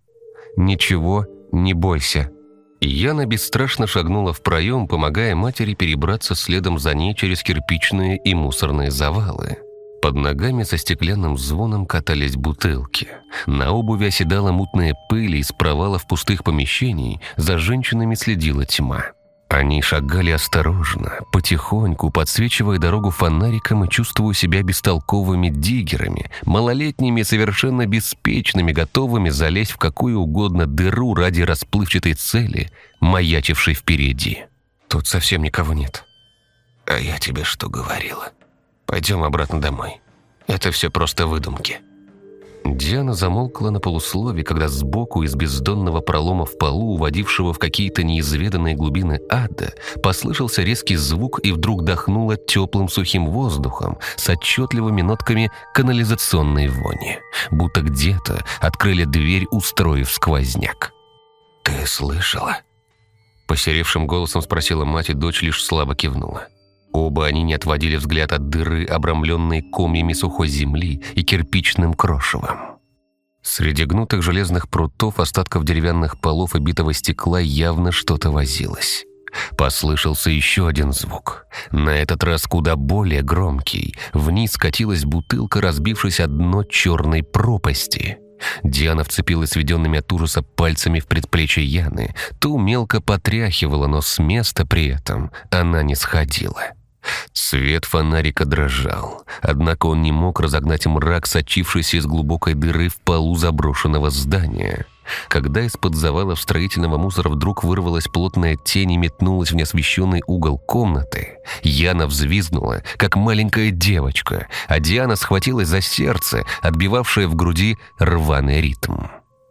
S1: Ничего не бойся». Яна бесстрашно шагнула в проем, помогая матери перебраться следом за ней через кирпичные и мусорные завалы. Под ногами со стеклянным звоном катались бутылки. На обуви оседала мутная пыль, из провалов пустых помещений за женщинами следила тьма. Они шагали осторожно, потихоньку, подсвечивая дорогу фонариком и чувствуя себя бестолковыми диггерами, малолетними, совершенно беспечными, готовыми залезть в какую угодно дыру ради расплывчатой цели, маячившей впереди. «Тут совсем никого нет». «А я тебе что говорила? Пойдем обратно домой. Это все просто выдумки». Диана замолкла на полуслове, когда сбоку из бездонного пролома в полу, уводившего в какие-то неизведанные глубины ада, послышался резкий звук и вдруг дохнуло теплым сухим воздухом с отчетливыми нотками канализационной вони, будто где-то открыли дверь, устроив сквозняк. «Ты слышала?» Посеревшим голосом спросила мать, и дочь лишь слабо кивнула. Оба они не отводили взгляд от дыры, обрамленной комьями сухой земли и кирпичным крошевом. Среди гнутых железных прутов, остатков деревянных полов и битого стекла явно что-то возилось. Послышался еще один звук. На этот раз куда более громкий. Вниз катилась бутылка, разбившись о дно черной пропасти. Диана вцепилась сведенными от ужаса пальцами в предплечье Яны. Ту мелко потряхивала, но с места при этом она не сходила. Свет фонарика дрожал, однако он не мог разогнать мрак, сочившийся из глубокой дыры в полу заброшенного здания. Когда из-под завалов строительного мусора вдруг вырвалась плотная тень и метнулась в неосвещенный угол комнаты, Яна взвизгнула, как маленькая девочка, а Диана схватилась за сердце, отбивавшее в груди рваный ритм.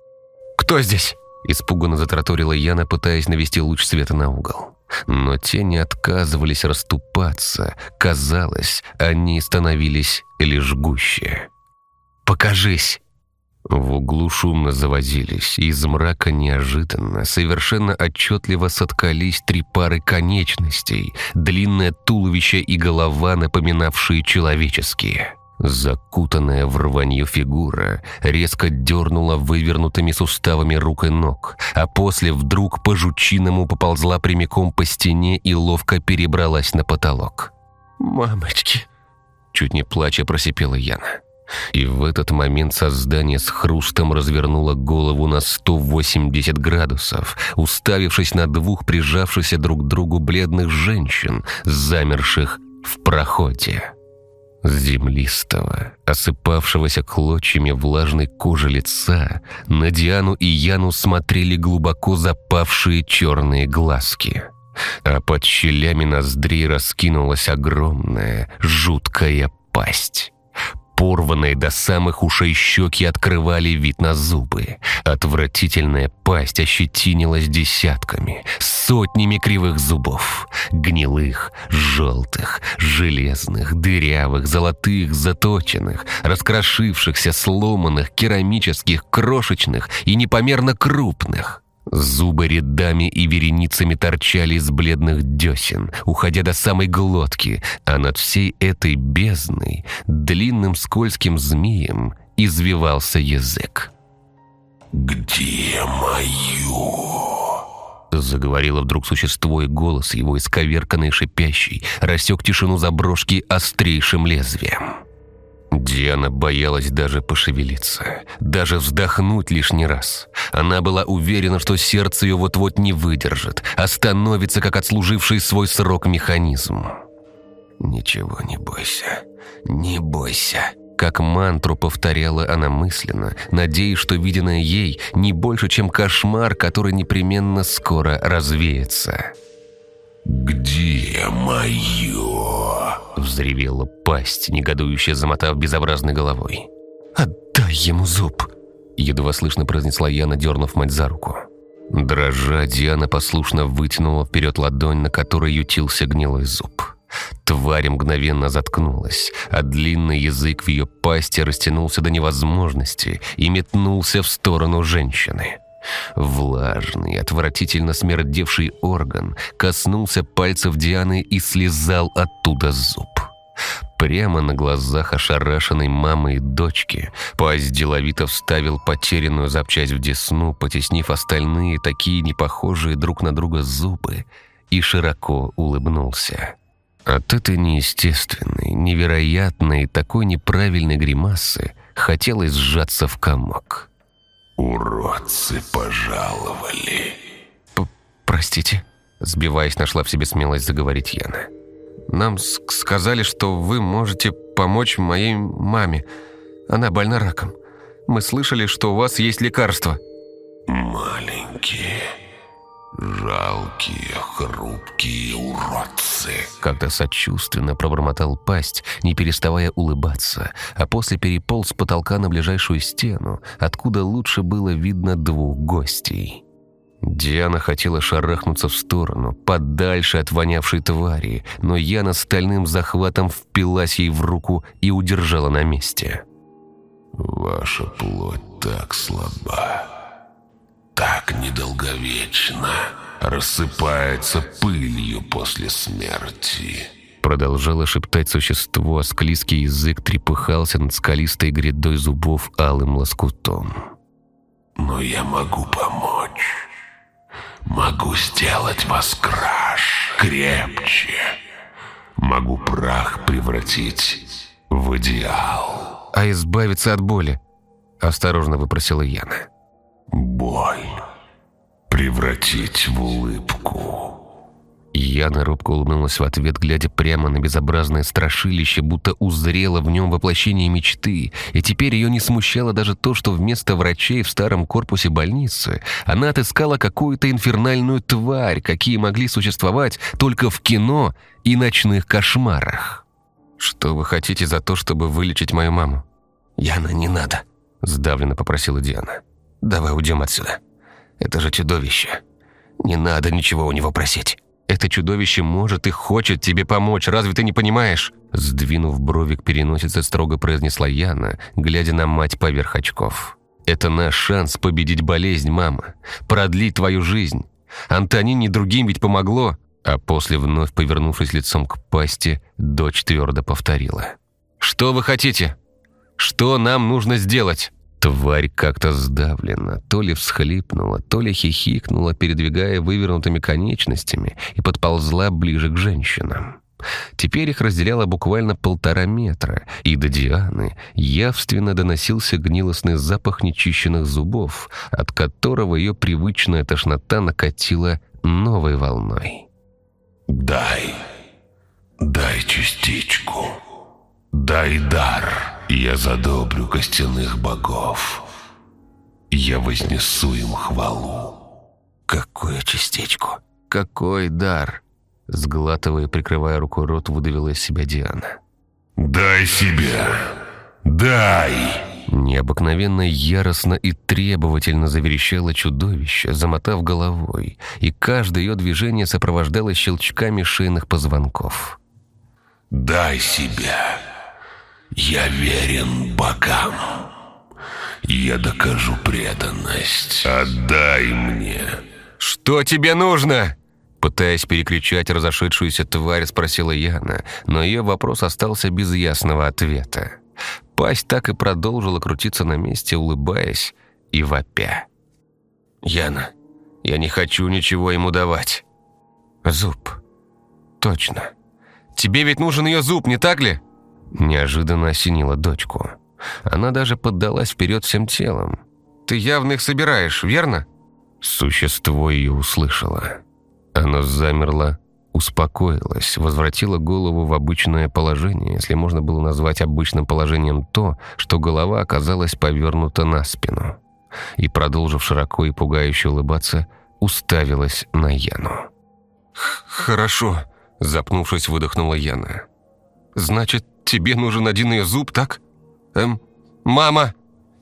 S1: «Кто здесь?» – испуганно затараторила Яна, пытаясь навести луч света на угол. Но тени отказывались расступаться. Казалось, они становились лишь гуще. «Покажись!» В углу шумно завозились, и из мрака неожиданно, совершенно отчетливо соткались три пары конечностей, длинное туловище и голова, напоминавшие человеческие. Закутанная в рванье фигура резко дернула вывернутыми суставами рук и ног, а после вдруг по-жучиному поползла прямиком по стене и ловко перебралась на потолок. «Мамочки!» Чуть не плача просипела Яна. И в этот момент создание с хрустом развернуло голову на сто восемьдесят градусов, уставившись на двух прижавшихся друг к другу бледных женщин, замерших в проходе. С землистого, осыпавшегося клочьями влажной кожи лица, на Диану и Яну смотрели глубоко запавшие черные глазки, а под щелями ноздрей раскинулась огромная, жуткая пасть. Порванные до самых ушей щеки открывали вид на зубы. Отвратительная пасть ощетинилась десятками, сотнями кривых зубов. Гнилых, желтых, железных, дырявых, золотых, заточенных, раскрошившихся, сломанных, керамических, крошечных и непомерно крупных. Зубы рядами и вереницами торчали из бледных десен, уходя до самой глотки, а над всей этой бездной длинным скользким змеем извивался язык.
S3: «Где мое?»
S1: Заговорило вдруг существо, и голос его, исковерканный и шипящий, рассек тишину заброшки острейшим лезвием. Диана боялась даже пошевелиться, даже вздохнуть лишний раз. Она была уверена, что сердце ее вот-вот не выдержит, остановится, как отслуживший свой срок механизм. «Ничего не бойся, не бойся», — как мантру повторяла она мысленно, надеясь, что виденное ей не больше, чем кошмар, который непременно скоро развеется.
S3: «Где мое?»
S1: — взревела пасть, негодующе замотав безобразной головой. «Отдай ему зуб!» — едва слышно произнесла Яна, дернув мать за руку. Дрожа, Диана послушно вытянула вперед ладонь, на которой ютился гнилой зуб. Тварь мгновенно заткнулась, а длинный язык в ее пасти растянулся до невозможности и метнулся в сторону женщины. Влажный, отвратительно смердевший орган коснулся пальцев Дианы и слезал оттуда зуб. Прямо на глазах ошарашенной мамы и дочки пасть деловито вставил потерянную запчасть в десну, потеснив остальные, такие непохожие друг на друга зубы, и широко улыбнулся. От этой неестественной, невероятной, такой неправильной гримасы хотелось сжаться в комок.
S3: «Уродцы пожаловали!»
S1: «Простите», — сбиваясь, нашла в себе смелость заговорить Яна. «Нам сказали, что вы можете помочь моей маме. Она больна раком. Мы слышали, что у вас есть лекарство».
S3: «Маленькие, жалкие, хрупкие уродцы!»
S1: Как-то сочувственно пробормотал пасть, не переставая улыбаться, а после переполз с потолка на ближайшую стену, откуда лучше было видно двух гостей. Диана хотела шарахнуться в сторону, подальше от вонявшей твари, но Яна стальным захватом впилась ей в руку и удержала на месте.
S3: «Ваша плоть так слаба, так недолговечна, рассыпается пылью после смерти»,
S1: — продолжало шептать существо, а склизкий язык трепыхался над скалистой грядой зубов алым лоскутом.
S3: «Но я могу помочь. Могу сделать вас краше, крепче. Могу прах превратить в идеал».
S1: «А избавиться от боли?» — осторожно выпросила Яна.
S3: «Боль превратить в улыбку».
S1: Яна робко улыбнулась в ответ, глядя прямо на безобразное страшилище, будто узрела в нем воплощение мечты, и теперь ее не смущало даже то, что вместо врачей в старом корпусе больницы она отыскала какую-то инфернальную тварь, какие могли существовать только в кино и ночных кошмарах. «Что вы хотите за то, чтобы вылечить мою маму?» «Яна, не надо», — сдавленно попросила Диана. «Давай уйдем отсюда. Это же чудовище. Не надо ничего у него просить. Это чудовище может и хочет тебе помочь, разве ты не понимаешь?» Сдвинув брови к переносице, строго произнесла Яна, глядя на мать поверх очков. «Это наш шанс победить болезнь, мама, продлить твою жизнь. Антонине другим ведь помогло». А после, вновь повернувшись лицом к пасти, дочь твердо повторила. «Что вы хотите? Что нам нужно сделать?» Тварь как-то сдавленно, то ли всхлипнула, то ли хихикнула, передвигая вывернутыми конечностями, и подползла ближе к женщинам. Теперь их разделяло буквально полтора метра, и до Дианы явственно доносился гнилостный запах нечищенных зубов, от которого ее привычная тошнота накатила новой волной.
S3: «Дай, дай частичку, дай дар, я задобрю костяных богов, я вознесу им хвалу».
S1: «Какую частичку? Какой дар?» Сглатывая, прикрывая рукой рот, выдавила из себя Диана.
S3: «Дай себя! Дай!»
S1: Необыкновенно яростно и требовательно заверещало чудовище, замотав головой, и каждое ее движение сопровождалось щелчками шейных позвонков.
S3: «Дай себя! Я верен богам! я докажу преданность. Отдай мне.
S2: «Что тебе нужно?» Пытаясь перекричать разошедшуюся тварь, спросила Яна, но ее вопрос остался без ясного ответа. Пасть так и продолжила крутиться на месте, улыбаясь и вопя. «Яна, я не хочу ничего ему давать». «Зуб. Точно. Тебе ведь нужен ее зуб, не так ли?» Неожиданно осенила дочку. Она даже поддалась вперед всем телом. «Ты явно их собираешь, верно?» Существо ее услышало. Оно замерло, успокоилось, возвратило голову в обычное положение, если можно было назвать обычным положением то, что голова оказалась повернута на спину. И, продолжив широко и пугающе улыбаться, уставилась на Яну. «Хорошо», — запнувшись, выдохнула Яна. «Значит, тебе нужен один ее зуб, так? Эм, мама!»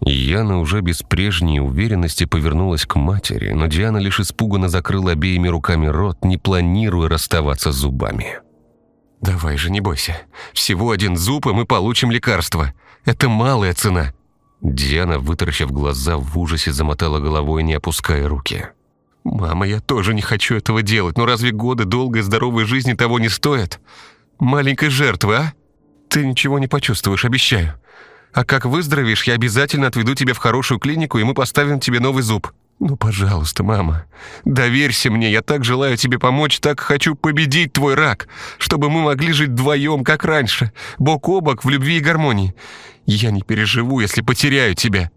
S2: Яна уже без прежней уверенности повернулась к матери, но Диана лишь испуганно закрыла обеими руками рот, не планируя расставаться с зубами. «Давай же, не бойся. Всего один зуб, и мы получим лекарство. Это малая цена». Диана, вытаращив глаза, в ужасе замотала головой, не опуская руки. «Мама, я тоже не хочу этого делать, но разве годы долгой здоровой жизни того не стоят? Маленькой жертвы, а? Ты ничего не почувствуешь, обещаю. А как выздоровеешь, я обязательно отведу тебя в хорошую клинику, и мы поставим тебе новый зуб. Ну, пожалуйста, мама, доверься мне, я так желаю тебе помочь, так хочу победить твой рак, чтобы мы могли жить вдвоем, как раньше, бок о бок, в любви и гармонии. Я не переживу, если потеряю тебя».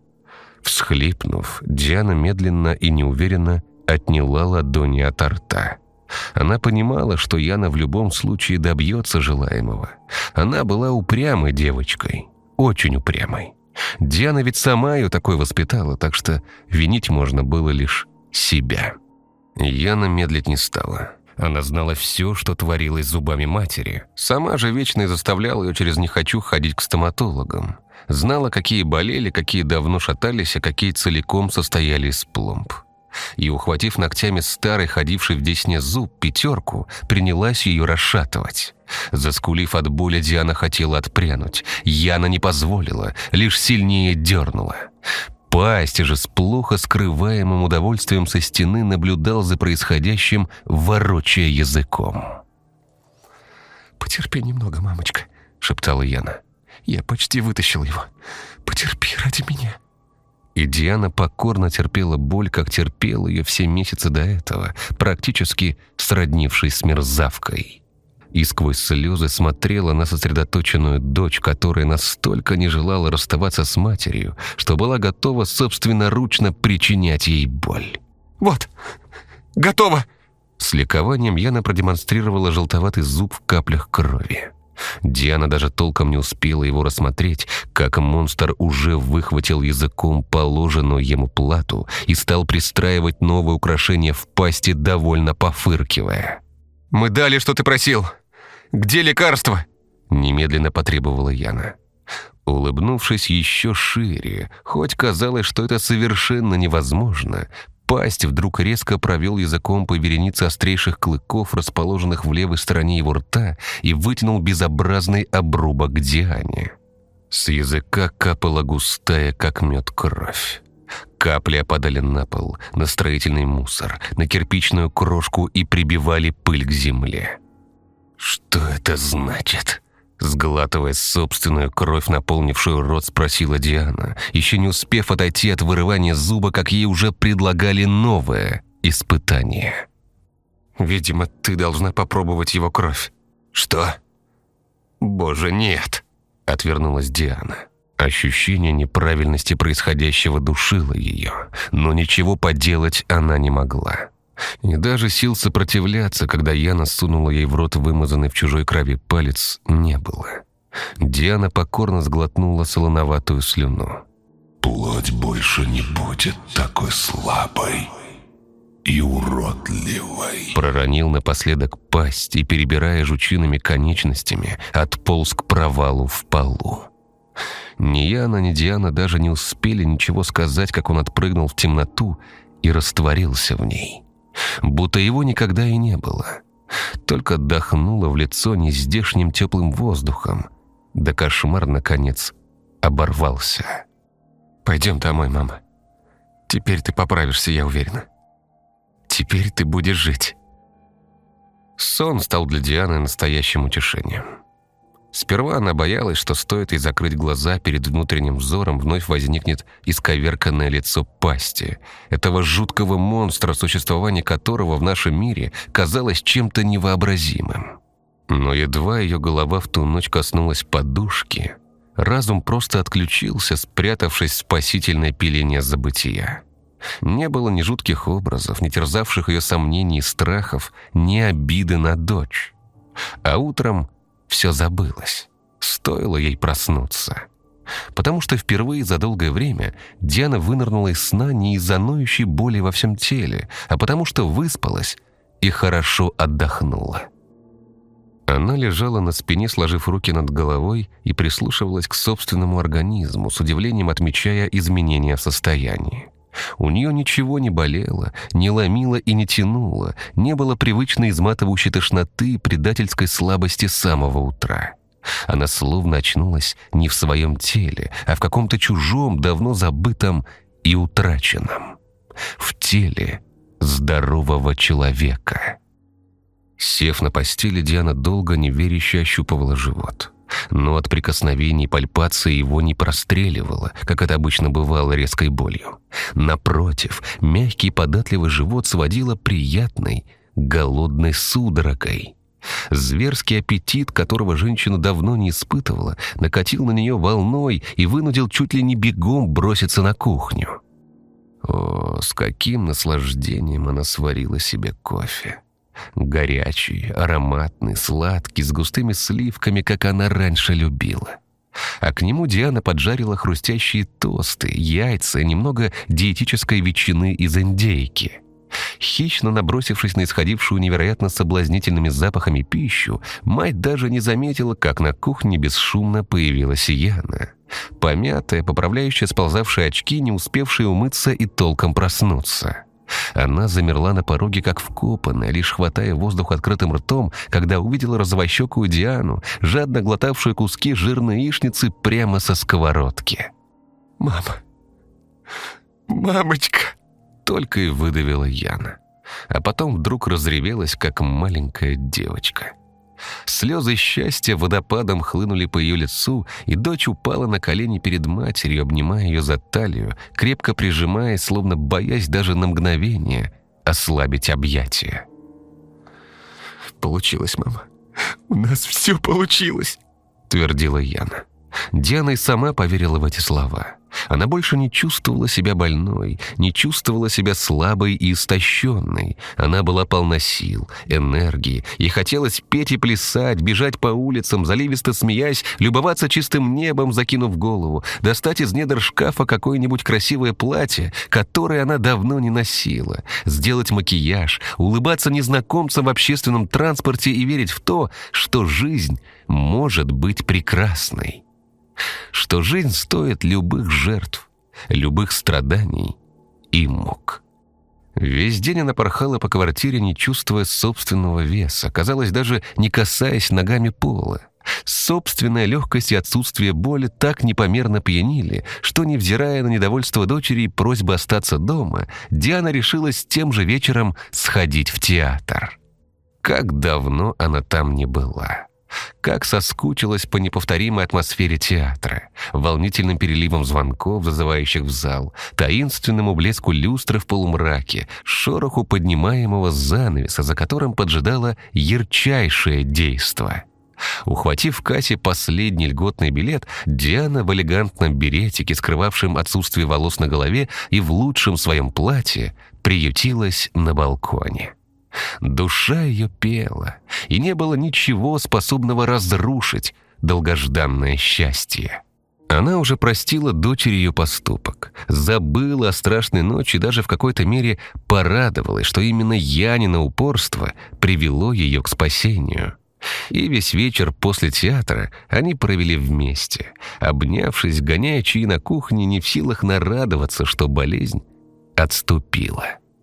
S2: Всхлипнув, Диана медленно и неуверенно отняла ладони от рта. Она понимала, что Яна в любом случае добьется желаемого. Она была упрямой девочкой. Очень упрямой. Диана ведь сама ее такой воспитала, так что винить можно было лишь себя. Яна медлить не стала. Она знала все, что творилось с зубами матери. Сама же вечно и заставляла ее через «не хочу» ходить к стоматологам. Знала, какие болели, какие давно шатались, а какие целиком состояли из пломб. И, ухватив ногтями старый, ходивший в десне зуб, пятерку, принялась ее расшатывать. Заскулив от боли, Диана хотела отпрянуть. Яна не позволила, лишь сильнее дернула. Пасть же с плохо скрываемым удовольствием со стены наблюдал за происходящим, ворочая языком. «Потерпи немного, мамочка», — шептала Яна. «Я почти вытащил его. Потерпи ради меня». И Диана покорно терпела боль, как терпела ее все месяцы до этого, практически сроднившись с мерзавкой. И сквозь слезы смотрела на сосредоточенную дочь, которая настолько не желала расставаться с матерью, что была готова собственноручно причинять ей боль. «Вот, готово!» С ликованием Яна продемонстрировала желтоватый зуб в каплях крови. Диана даже толком не успела его рассмотреть, как монстр уже выхватил языком положенную ему плату и стал пристраивать новое украшение в пасти, довольно пофыркивая. «Мы дали, что ты просил. Где лекарство?» Немедленно потребовала Яна. Улыбнувшись еще шире, хоть казалось, что это совершенно невозможно, пасть вдруг резко провел языком по веренице острейших клыков, расположенных в левой стороне его рта, и вытянул безобразный обрубок к Диане. С языка капала густая, как мед, кровь. Капли опадали на пол, на строительный мусор, на кирпичную крошку и прибивали пыль к земле. «Что это значит?» Сглатывая собственную кровь, наполнившую рот, спросила Диана, еще не успев отойти от вырывания зуба, как ей уже предлагали новое испытание. «Видимо, ты должна попробовать его кровь». «Что?» «Боже, нет!» — отвернулась Диана. Ощущение неправильности происходящего душило ее, но ничего поделать она не могла. И даже сил сопротивляться, когда Яна сунула ей в рот вымазанный в чужой крови палец, не было. Диана покорно сглотнула солоноватую слюну.
S3: «Плоть больше не будет такой слабой и уродливой»,
S2: проронил напоследок пасть и, перебирая жучиными конечностями, отполз к провалу в полу. Ни Яна, ни Диана даже не успели ничего сказать, как он отпрыгнул в темноту и растворился в ней. Будто его никогда и не было. Только дохнуло в лицо нездешним теплым воздухом. Да кошмар, наконец, оборвался. «Пойдем домой, мама. Теперь ты поправишься, я уверена. Теперь ты будешь жить». Сон стал для Дианы настоящим утешением. Сперва она боялась, что стоит ей закрыть глаза, перед внутренним взором вновь возникнет исковерканное лицо Пасти, этого жуткого монстра, существование которого в нашем мире казалось чем-то невообразимым. Но едва ее голова в ту ночь коснулась подушки, разум просто отключился, спрятавшись в спасительной пелене забытия. Не было ни жутких образов, ни терзавших ее сомнений и страхов, ни обиды на дочь. А утром все забылось. Стоило ей проснуться. Потому что впервые за долгое время Диана вынырнула из сна не из-за ноющей боли во всем теле, а потому что выспалась и хорошо отдохнула. Она лежала на спине, сложив руки над головой, и прислушивалась к собственному организму, с удивлением отмечая изменения в состоянии. У нее ничего не болело, не ломило и не тянуло, не было привычной изматывающей тошноты и предательской слабости с самого утра. Она словно очнулась не в своем теле, а в каком-то чужом, давно забытом и утраченном. В теле здорового человека. Сев на постели, Диана долго неверяще ощупывала живот. Но от прикосновений и пальпации его не простреливало, как это обычно бывало, резкой болью. Напротив, мягкий податливый живот сводило приятной, голодной судорогой. Зверский аппетит, которого женщина давно не испытывала, накатил на нее волной и вынудил чуть ли не бегом броситься на кухню. О, с каким наслаждением она сварила себе кофе! Горячий, ароматный, сладкий, с густыми сливками, как она раньше любила. А к нему Диана поджарила хрустящие тосты, яйца и немного диетической ветчины из индейки. Хищно набросившись на исходившую невероятно соблазнительными запахами пищу, мать даже не заметила, как на кухне бесшумно появилась Яна. Помятая, поправляющая сползавшие очки, не успевшая умыться и толком проснуться. Она замерла на пороге, как вкопанная, лишь хватая воздух открытым ртом, когда увидела розовощекую Диану, жадно глотавшую куски жирной яичницы прямо со сковородки. «Мама! Мамочка!» Только и выдавила Яна. А потом вдруг разревелась, как маленькая девочка. Слезы счастья водопадом хлынули по ее лицу, и дочь упала на колени перед матерью, обнимая ее за талию, крепко прижимая, словно боясь даже на мгновение ослабить объятия. «Получилось, мама. У нас все получилось», — твердила Яна. Диана и сама поверила в эти слова. Она больше не чувствовала себя больной, не чувствовала себя слабой и истощенной. Она была полна сил, энергии, ей хотелось петь и плясать, бежать по улицам, заливисто смеясь, любоваться чистым небом, закинув голову, достать из недр шкафа какое-нибудь красивое платье, которое она давно не носила, сделать макияж, улыбаться незнакомцам в общественном транспорте и верить в то, что жизнь может быть прекрасной. Что жизнь стоит любых жертв, любых страданий и мук. Весь день она порхала по квартире, не чувствуя собственного веса, казалось, даже не касаясь ногами пола. Собственная легкость и отсутствие боли так непомерно пьянили, что, невзирая на недовольство дочери и просьбы остаться дома, Диана решилась тем же вечером сходить в театр. Как давно она там не была. Как соскучилась по неповторимой атмосфере театра, волнительным переливам звонков, зазывающих в зал, таинственному блеску люстры в полумраке, шороху поднимаемого занавеса, за которым поджидало ярчайшее действо. Ухватив в кассе последний льготный билет, Диана в элегантном беретике, скрывавшем отсутствие волос на голове, и в лучшем своем платье приютилась на балконе. Душа ее пела, и не было ничего, способного разрушить долгожданное счастье. Она уже простила дочери ее поступок, забыла о страшной ночи и даже в какой-то мере порадовалась, что именно Янина упорство привело ее к спасению. И весь вечер после театра они провели вместе, обнявшись, гоняя чаи на кухне, не в силах нарадоваться, что болезнь отступила.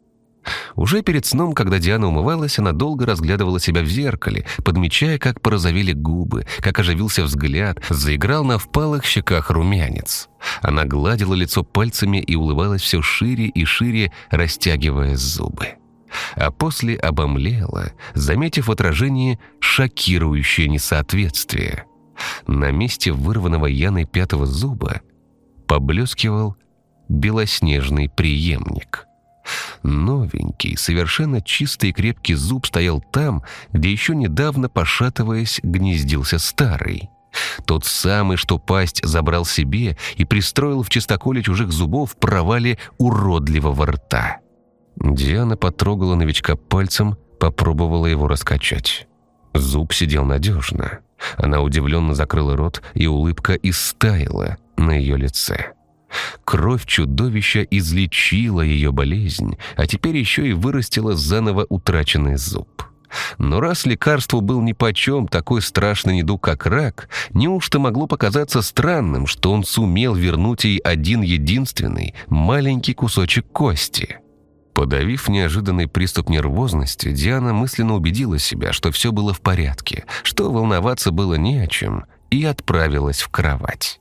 S1: Уже перед сном, когда Диана умывалась, она долго разглядывала себя в зеркале, подмечая, как порозовели губы, как оживился взгляд, заиграл на впалых щеках румянец. Она гладила лицо пальцами и улыбалась все шире и шире, растягивая зубы. А после обомлела, заметив в отражении шокирующее несоответствие. На месте вырванного Яной пятого зуба поблескивал белоснежный преемник. Новенький, совершенно чистый и крепкий зуб стоял там, где еще недавно, пошатываясь, гнездился старый. Тот самый, что пасть забрал себе и пристроил в чистоколе чужих зубов в провале уродливого рта. Диана потрогала новичка пальцем, попробовала его раскачать. Зуб сидел надежно. Она удивленно закрыла рот, и улыбка истаяла на ее лице. Кровь чудовища излечила ее болезнь, а теперь еще и вырастила заново утраченный зуб. Но раз лекарству был нипочем такой страшный недуг, как рак, неужто могло показаться странным, что он сумел вернуть ей один единственный маленький кусочек кости? Подавив неожиданный приступ нервозности, Диана мысленно убедила себя, что все было в порядке, что волноваться было не о чем, и отправилась в кровать.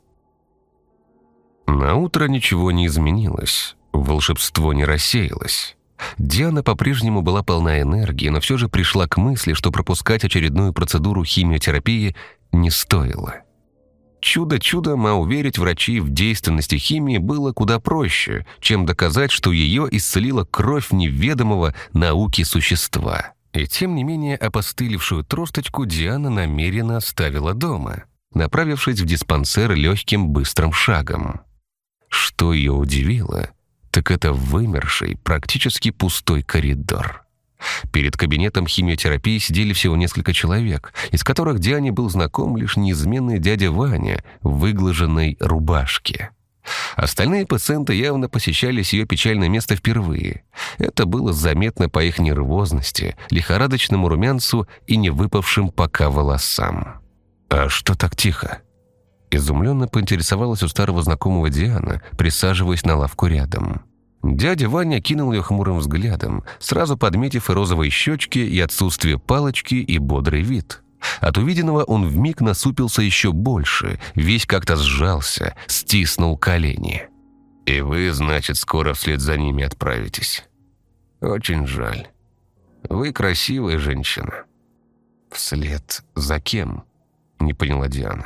S1: Наутро ничего не изменилось, волшебство не рассеялось. Диана по-прежнему была полна энергии, но все же пришла к мысли, что пропускать очередную процедуру химиотерапии не стоило. Чудо чудом, а уверить врачей в действенности химии было куда проще, чем доказать, что ее исцелила кровь неведомого науке существа. И тем не менее опостылевшую тросточку Диана намеренно оставила дома, направившись в диспансер легким быстрым шагом. Что ее удивило, так это вымерший, практически пустой коридор. Перед кабинетом химиотерапии сидели всего несколько человек, из которых Диане был знаком лишь неизменный дядя Ваня в выглаженной рубашке. Остальные пациенты явно посещали ее печальное место впервые. Это было заметно по их нервозности, лихорадочному румянцу и не выпавшим пока волосам. «А что так тихо?» Изумленно поинтересовалась у старого знакомого Диана, присаживаясь на лавку рядом. Дядя Ваня кинул ее хмурым взглядом, сразу подметив и розовые щечки, и отсутствие палочки, и бодрый вид. От увиденного он вмиг насупился еще больше, весь как-то сжался, стиснул колени. «И вы, значит, скоро вслед за ними отправитесь? Очень жаль. Вы красивая женщина». «Вслед за кем?» — не поняла Диана.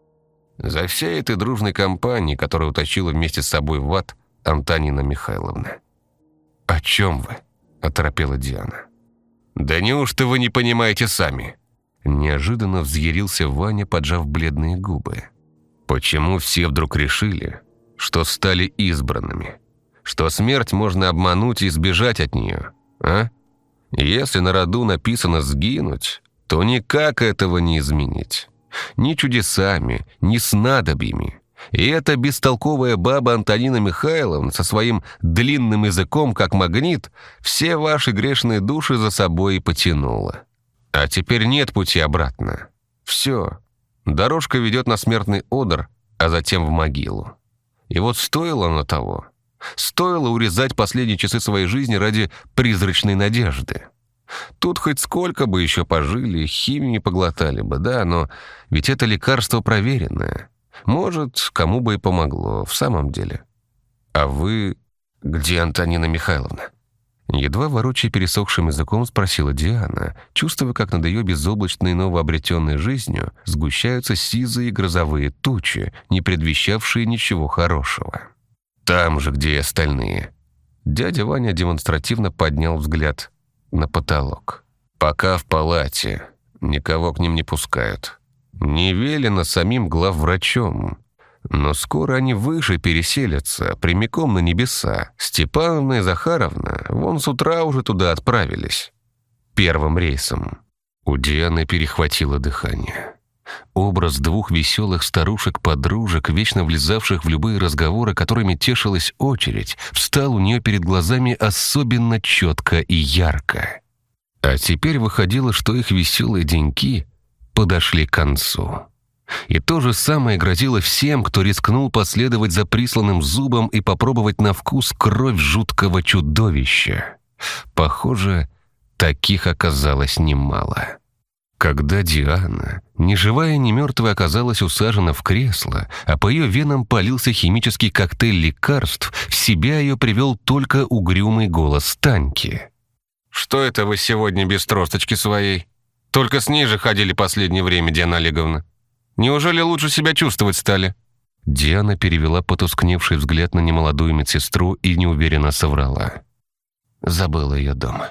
S1: «За всей этой дружной компанией, которая утащила вместе с собой в ад Антонина Михайловна». «О чем вы?» – оторопела Диана. «Да неужто вы не понимаете сами?» Неожиданно взъярился Ваня, поджав бледные губы. «Почему все вдруг решили, что стали избранными? Что смерть можно обмануть и сбежать от нее, а? Если на роду написано «сгинуть», то никак этого не изменить. Ни чудесами, ни снадобьями. И эта бестолковая баба Антонина Михайловна со своим длинным языком, как магнит, все ваши грешные души за собой и потянула. А теперь нет пути обратно. Все. Дорожка ведет на смертный одр, а затем в могилу. И вот стоило оно того. Стоило урезать последние часы своей жизни ради призрачной надежды. Тут хоть сколько бы еще пожили, химии поглотали бы, да, но ведь это лекарство проверенное. Может, кому бы и помогло, в самом деле. А вы... Где Антонина Михайловна? Едва ворочая пересохшим языком, спросила Диана, чувствуя, как над ее безоблачной новообретенной жизнью сгущаются сизые грозовые тучи, не предвещавшие ничего хорошего. Там же, где и остальные. Дядя Ваня демонстративно поднял взгляд на потолок. Пока в палате, никого к ним не пускают. Не велено самим главврачом. Но скоро они выше переселятся, прямиком на небеса. Степановна и Захаровна вон с утра уже туда отправились. Первым рейсом. У Дианы перехватило дыхание. Образ двух веселых старушек-подружек, вечно влезавших в любые разговоры, которыми тешилась очередь, встал у нее перед глазами особенно четко и ярко. А теперь выходило, что их веселые деньки подошли к концу. И то же самое грозило всем, кто рискнул последовать за присланным зубом и попробовать на вкус кровь жуткого чудовища. Похоже, таких оказалось немало. Когда Диана, ни живая, ни мертвая, оказалась усажена в кресло, а по ее венам полился химический коктейль лекарств, в себя ее привел только угрюмый голос Таньки.
S2: «Что это вы сегодня без тросточки своей? Только с ней же ходили последнее время, Диана Олеговна. Неужели лучше себя чувствовать стали?»
S1: Диана перевела потускневший взгляд на немолодую медсестру и неуверенно соврала. Забыла ее дома.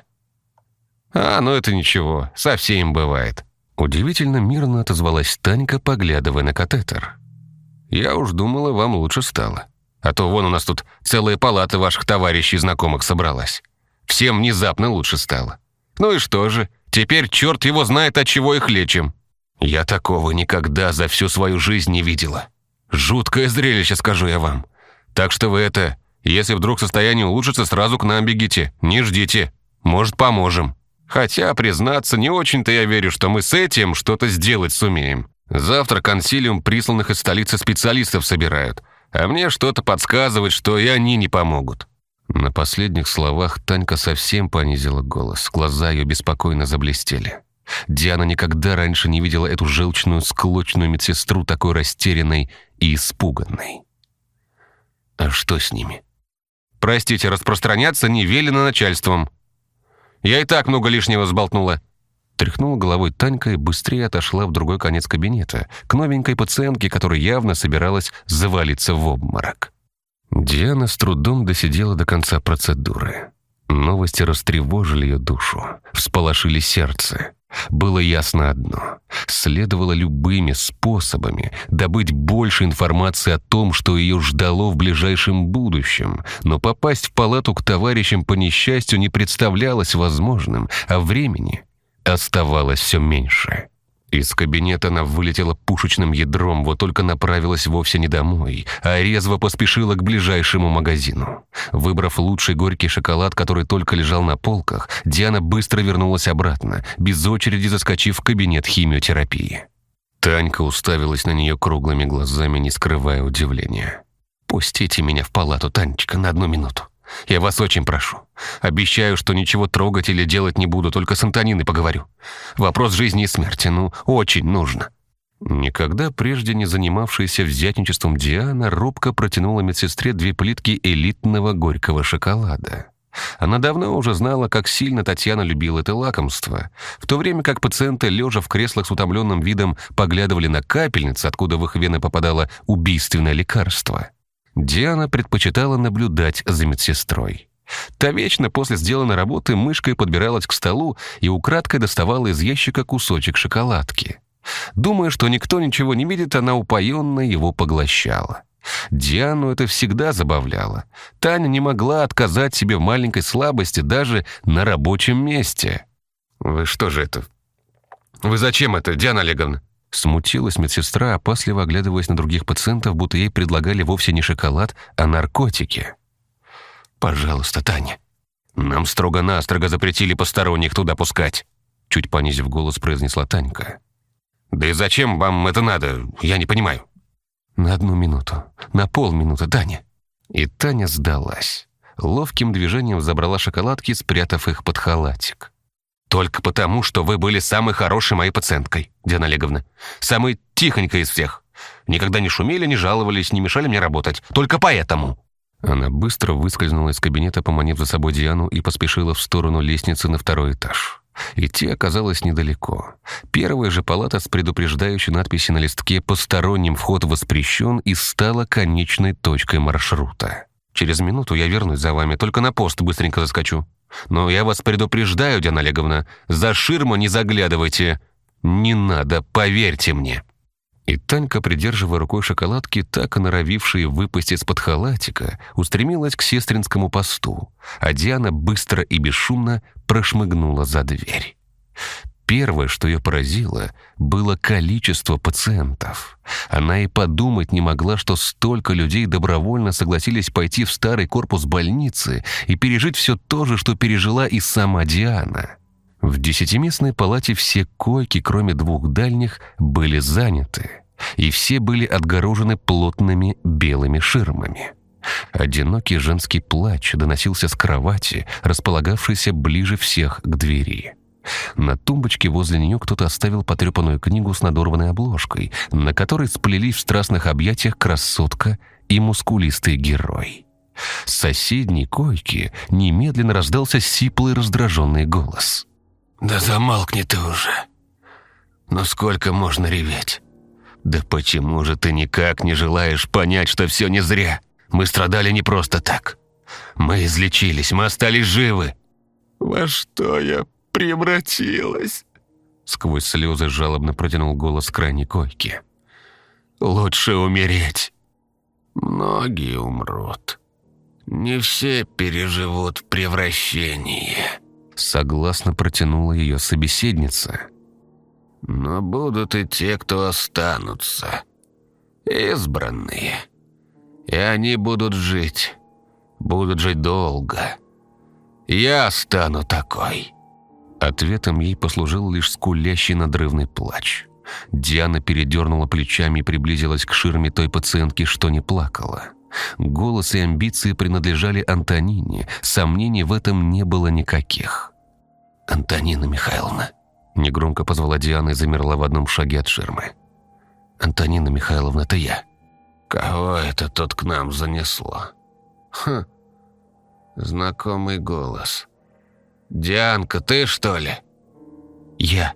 S2: «А, ну это ничего, со всем бывает».
S1: Удивительно мирно отозвалась Танька, поглядывая на катетер.
S2: «Я уж думала, вам лучше стало. А то вон у нас тут целая палата ваших товарищей и знакомых собралась. Всем внезапно лучше стало. Ну и что же, теперь черт его знает, от чего их лечим».
S1: «Я такого никогда за всю свою жизнь не видела. Жуткое зрелище, скажу я вам.
S2: Так что вы это, если вдруг состояние улучшится, сразу к нам бегите, не ждите. Может, поможем. Хотя, признаться, не очень-то я верю, что мы с этим что-то сделать сумеем. Завтра консилиум присланных из столицы специалистов собирают, а мне что-то подсказывает, что и они не помогут».
S1: На последних словах Танька совсем понизила голос, глаза ее беспокойно заблестели. Диана никогда раньше не видела эту желчную, склочную медсестру такой растерянной и испуганной. «А что с ними?»
S2: «Простите, распространяться не велено начальством. Я и так много лишнего сболтнула».
S1: Тряхнула головой Танька и быстрее отошла в другой конец кабинета, к новенькой пациентке, которая явно собиралась завалиться в обморок. Диана с трудом досидела до конца процедуры. Новости растревожили ее душу, всполошили сердце. Было ясно одно: следовало любыми способами добыть больше информации о том, что ее ждало в ближайшем будущем, но попасть в палату к товарищам по несчастью не представлялось возможным, а времени оставалось все меньше. Из кабинета она вылетела пушечным ядром, вот только направилась вовсе не домой, а резво поспешила к ближайшему магазину. Выбрав лучший горький шоколад, который только лежал на полках, Диана быстро вернулась обратно, без очереди заскочив в кабинет химиотерапии. Танька уставилась на нее круглыми глазами, не скрывая удивления. «Пустите меня в палату, Танечка, на одну минуту. Я вас очень прошу. Обещаю, что ничего трогать или делать не буду, только с Антониной поговорю. Вопрос жизни и смерти, ну, очень нужно». Никогда прежде не занимавшаяся взятничеством Диана робко протянула медсестре две плитки элитного горького шоколада. Она давно уже знала, как сильно Татьяна любила это лакомство, в то время как пациенты, лежа в креслах с утомленным видом, поглядывали на капельницы, откуда в их вены попадало убийственное лекарство. Диана предпочитала наблюдать за медсестрой. Та вечно после сделанной работы мышкой подбиралась к столу и украдкой доставала из ящика кусочек шоколадки. Думая, что никто ничего не видит, она упоенно его поглощала. Диану это всегда забавляло. Таня не могла отказать себе в маленькой слабости даже на рабочем месте.
S2: «Вы что же это? Вы зачем это, Диана Олеговна?»
S1: Смутилась медсестра, опасливо оглядываясь на других пациентов, будто ей предлагали вовсе не шоколад, а наркотики. «Пожалуйста, Таня, нам строго-настрого запретили посторонних туда пускать», чуть понизив голос, произнесла Танька.
S2: «Да и зачем вам это надо? Я не понимаю».
S1: «На одну минуту, на полминуты, Таня». И Таня сдалась. Ловким движением забрала шоколадки, спрятав их под халатик.
S2: «Только потому, что вы были самой хорошей моей пациенткой, Диана Олеговна. Самой тихонькой из всех. Никогда не шумели, не жаловались, не мешали мне работать. Только поэтому».
S1: Она быстро выскользнула из кабинета, поманив за собой Диану, и поспешила в сторону лестницы на второй этаж. Идти оказалось недалеко. Первая же палата с предупреждающей надписью на листке «Посторонним вход воспрещен» и стала конечной точкой маршрута. «Через минуту я вернусь за вами, только на пост быстренько заскочу. Но я вас предупреждаю, Диана Олеговна, за ширму не заглядывайте. Не надо, поверьте мне». И Танька, придерживая рукой шоколадки, так и норовившие выпасть из-под халатика, устремилась к сестринскому посту, а Диана быстро и бесшумно прошмыгнула за дверь. Первое, что ее поразило, было количество пациентов. Она и подумать не могла, что столько людей добровольно согласились пойти в старый корпус больницы и пережить все то же, что пережила и сама Диана. В десятиместной палате все койки, кроме двух дальних, были заняты, и все были отгорожены плотными белыми ширмами. Одинокий женский плач доносился с кровати, располагавшейся ближе всех к двери. На тумбочке возле нее кто-то оставил потрепанную книгу с надорванной обложкой, на которой сплелись в страстных объятиях красотка и мускулистый герой. С соседней койки немедленно раздался сиплый раздраженный голос.
S2: «Да замолкни ты уже! Но сколько можно реветь? Да почему же ты никак не желаешь понять, что все не зря? Мы страдали не просто так. Мы излечились, мы остались живы!» «Во что я превратилась?»
S1: Сквозь слезы жалобно протянул голос с крайней койки.
S2: «Лучше умереть. Многие умрут. Не все переживут превращение», —
S1: согласно протянула ее собеседница.
S2: «Но будут и те, кто останутся. Избранные. И они будут жить. Будут жить долго. Я стану такой».
S1: Ответом ей послужил лишь скулящий надрывный плач. Диана передернула плечами и приблизилась к ширме той пациентки, что не плакала. Голос и амбиции принадлежали Антонине, сомнений в этом не было никаких.
S2: «Антонина Михайловна»,
S1: — негромко позвала Диана и замерла в одном шаге от ширмы.
S2: «Антонина Михайловна, это я». «Кого это тут к нам занесло?» «Хм, знакомый голос. Дианка, ты что ли?»
S1: «Я».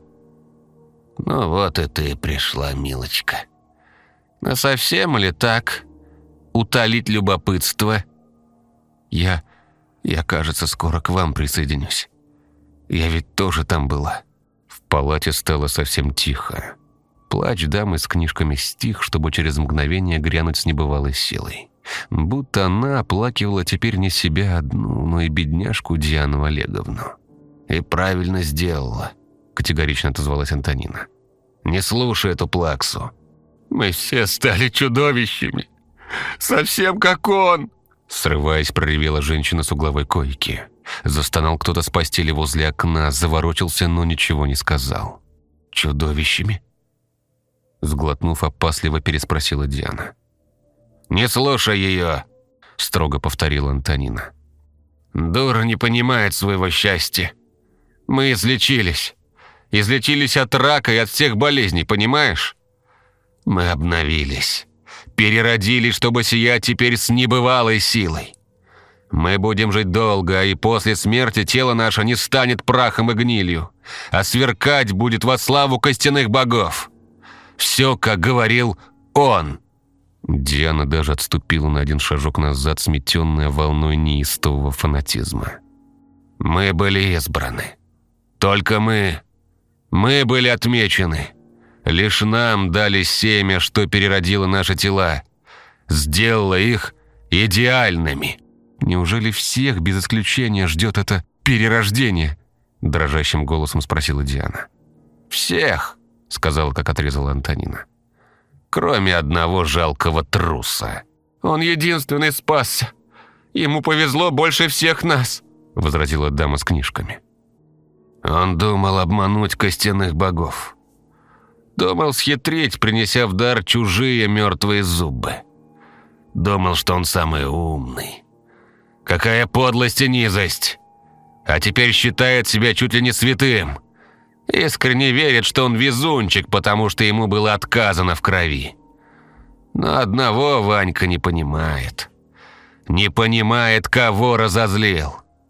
S2: «Ну вот и ты пришла, милочка. Но совсем ли так? Утолить любопытство?»
S1: «Я... я, кажется, скоро к вам присоединюсь. Я ведь тоже там была». В палате стало совсем тихо. Плач дамы с книжками стих, чтобы через мгновение грянуть с небывалой силой. Будто она оплакивала теперь не себя одну, но и бедняжку Диану Олеговну.
S2: «И правильно сделала», —
S1: категорично отозвалась Антонина.
S2: «Не слушай эту плаксу. Мы все стали чудовищами. Совсем как он!»
S1: Срываясь, проревела женщина с угловой койки. Застонал кто-то с постели возле окна, заворочился, но ничего не сказал. «Чудовищами?» Сглотнув, опасливо переспросила Диана.
S2: «Не слушай ее!» — строго повторила Антонина. «Дура не понимает своего счастья. Мы излечились. Излечились от рака и от всех болезней, понимаешь? Мы обновились, переродились, чтобы сиять теперь с небывалой силой. Мы будем жить долго, и после смерти тело наше не станет прахом и гнилью, а сверкать будет во славу костяных богов. Все, как говорил он».
S1: Диана даже отступила на один шажок назад, сметенная волной неистового фанатизма.
S2: «Мы были избраны. Только мы. Мы были отмечены. Лишь нам дали семя, что переродило наши тела. Сделало их идеальными».
S1: «Неужели всех без исключения ждет это перерождение?» Дрожащим голосом спросила Диана.
S2: «Всех», — сказала, как отрезала Антонина. «Кроме одного жалкого труса. Он единственный спасся. Ему повезло больше всех нас», — возразила дама с книжками. «Он думал обмануть костяных богов. Думал схитрить, принеся в дар чужие мертвые зубы. Думал, что он самый умный. Какая подлость и низость! А теперь считает себя чуть ли не святым. Искренне верит, что он везунчик, потому что ему было отказано в крови. Но одного Ванька не понимает. Не понимает, кого разозлил.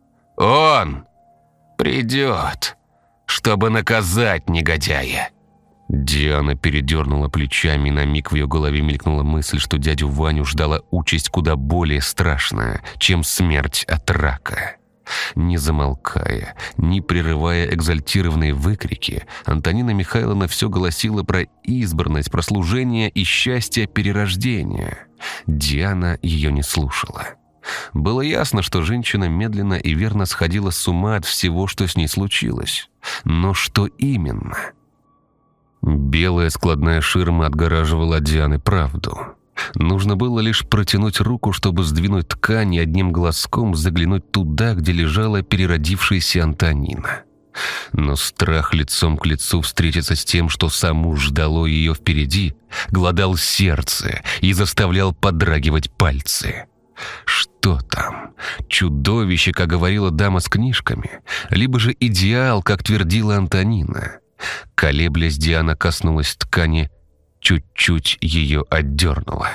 S2: Он придет, чтобы наказать негодяя».
S1: Диана передернула плечами, и на миг в ее голове мелькнула мысль, что дядю Ваню ждала участь куда более страшная, чем смерть от рака. Не замолкая, не прерывая экзальтированные выкрики, Антонина Михайловна все голосила про избранность, про служение и счастье перерождения. Диана ее не слушала. Было ясно, что женщина медленно и верно сходила с ума от всего, что с ней случилось. Но что именно? Белая складная ширма отгораживала от Дианы правду. Нужно было лишь протянуть руку, чтобы сдвинуть ткань и одним глазком заглянуть туда, где лежала переродившаяся Антонина. Но страх лицом к лицу встретиться с тем, что саму ждало ее впереди, глодал сердце и заставлял подрагивать пальцы. Что там? Чудовище, как говорила дама с книжками, либо же идеал, как твердила Антонина? Колеблясь, Диана коснулась ткани, чуть-чуть ее отдернула.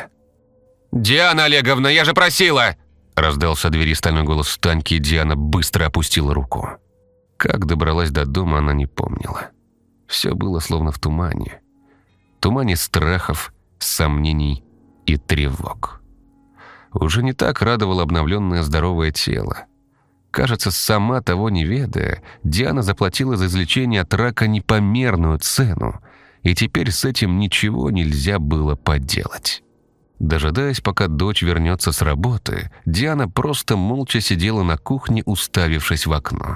S2: «Диана Олеговна, я же просила!»
S1: Раздался в двери стальной голос Таньки, и Диана быстро опустила руку. Как добралась до дома, она не помнила. Все было словно в тумане. Тумане страхов, сомнений и тревог. Уже не так радовало обновленное здоровое тело. Кажется, сама того не ведая, Диана заплатила за излечение от рака непомерную цену, и теперь с этим ничего нельзя было поделать. Дожидаясь, пока дочь вернется с работы, Диана просто молча сидела на кухне, уставившись в окно.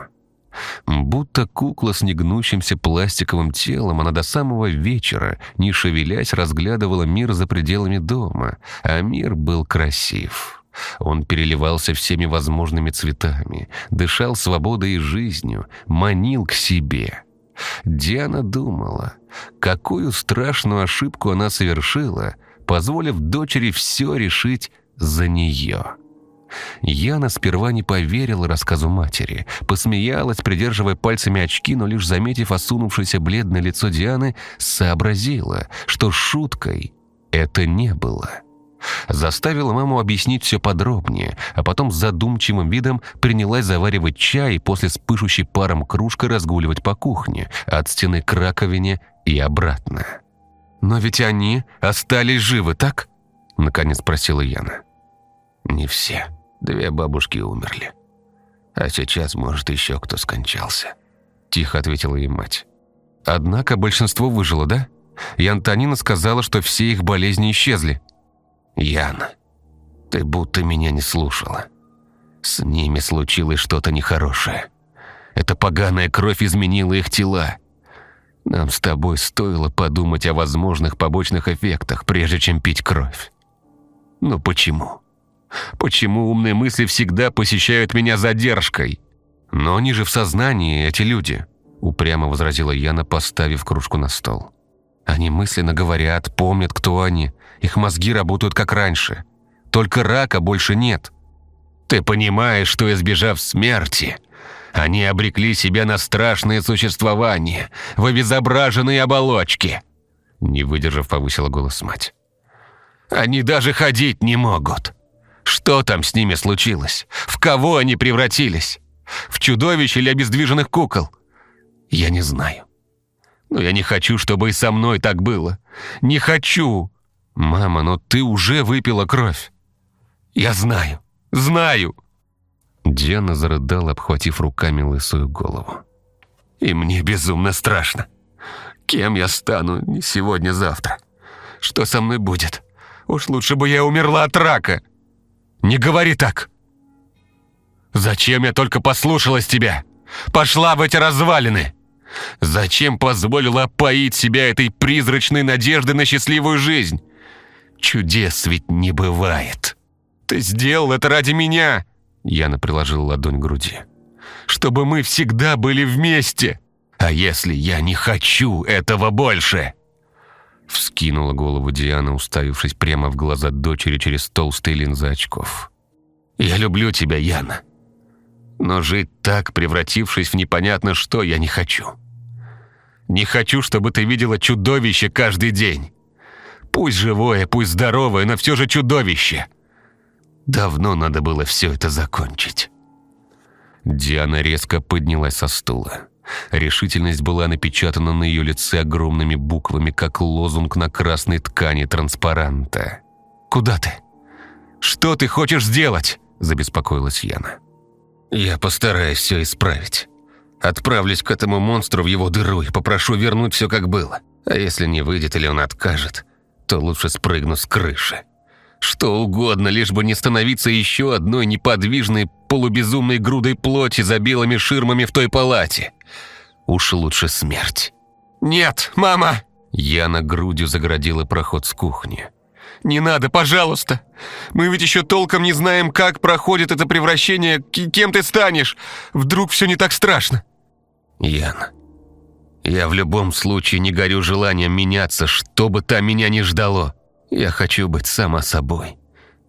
S1: Будто кукла с негнущимся пластиковым телом, она до самого вечера, не шевелясь, разглядывала мир за пределами дома, а мир был красив. Он переливался всеми возможными цветами, дышал свободой и жизнью, манил к себе. Диана думала, какую страшную ошибку она совершила, позволив дочери все решить за нее. Яна сперва не поверила рассказу матери, посмеялась, придерживая пальцами очки, но лишь заметив осунувшееся бледное лицо Дианы, сообразила, что шуткой это не было. Заставила маму объяснить все подробнее, а потом с задумчивым видом принялась заваривать чай и после с пышущей паром кружкой разгуливать по кухне, от стены к раковине и обратно. «Но ведь они остались живы, так?» — наконец спросила Яна. «Не все. Две бабушки умерли. А сейчас, может, еще кто скончался», — тихо ответила ей мать. «Однако большинство выжило, да? И Антонина сказала, что все их болезни исчезли». «Яна, ты будто меня не слушала. С ними случилось что-то нехорошее. Эта поганая кровь изменила их тела. Нам с тобой стоило подумать о возможных побочных эффектах, прежде чем пить кровь. Но почему? Почему умные мысли всегда посещают меня задержкой? Но они же в сознании, эти люди», — упрямо возразила Яна, поставив кружку на стол. «Они мысленно говорят, помнят, кто они. Их мозги работают как раньше. Только рака больше нет». «Ты понимаешь, что, избежав смерти, они обрекли себя на страшное существование в обезображенной оболочке?» Не выдержав, повысила голос мать. «Они даже ходить не могут. Что там с ними случилось? В кого они превратились? В чудовищ или обездвиженных кукол? Я не знаю. Но я не хочу, чтобы и со мной так было. Не хочу!» «Мама, но ты уже выпила кровь». «Я знаю, знаю!» Диана зарыдала, обхватив руками лысую голову. «И мне безумно страшно. Кем я стану не сегодня-завтра? Что со мной будет? Уж лучше бы я умерла от рака!» «Не говори так! Зачем я только послушалась тебя? Пошла в эти развалины! Зачем позволила опоить себя этой призрачной надеждой на счастливую жизнь? Чудес ведь не бывает! Ты сделал это ради меня!» Яна приложила ладонь к груди. «Чтобы мы всегда были вместе! А если я не хочу этого больше?» Вскинула голову Диана, уставившись прямо в глаза дочери через толстые линзы очков. «Я люблю тебя, Яна. Но жить так, превратившись в непонятно что, я не хочу. Не хочу, чтобы ты видела чудовище каждый день. Пусть живое, пусть здоровое, но все же чудовище. Давно надо было все это закончить». Диана резко поднялась со стула. Решительность была напечатана на ее лице огромными буквами, как лозунг на красной ткани транспаранта. «Куда ты? Что ты хочешь сделать?» – забеспокоилась Яна. «Я постараюсь все исправить. Отправлюсь к этому монстру в его дыру и попрошу вернуть все как было. А если не выйдет или он откажет, то лучше спрыгну с крыши. Что угодно, лишь бы не становиться еще одной неподвижной полубезумной грудой плоти за белыми ширмами в той палате. Уж лучше смерть». «Нет, мама!» Яна грудью загородила проход с кухни. «Не надо, пожалуйста! Мы ведь еще толком не знаем, как проходит это превращение, кем ты станешь. Вдруг все не так страшно?» «Яна, я в любом случае не горю желанием меняться, что бы там меня ни ждало. Я хочу быть сама собой.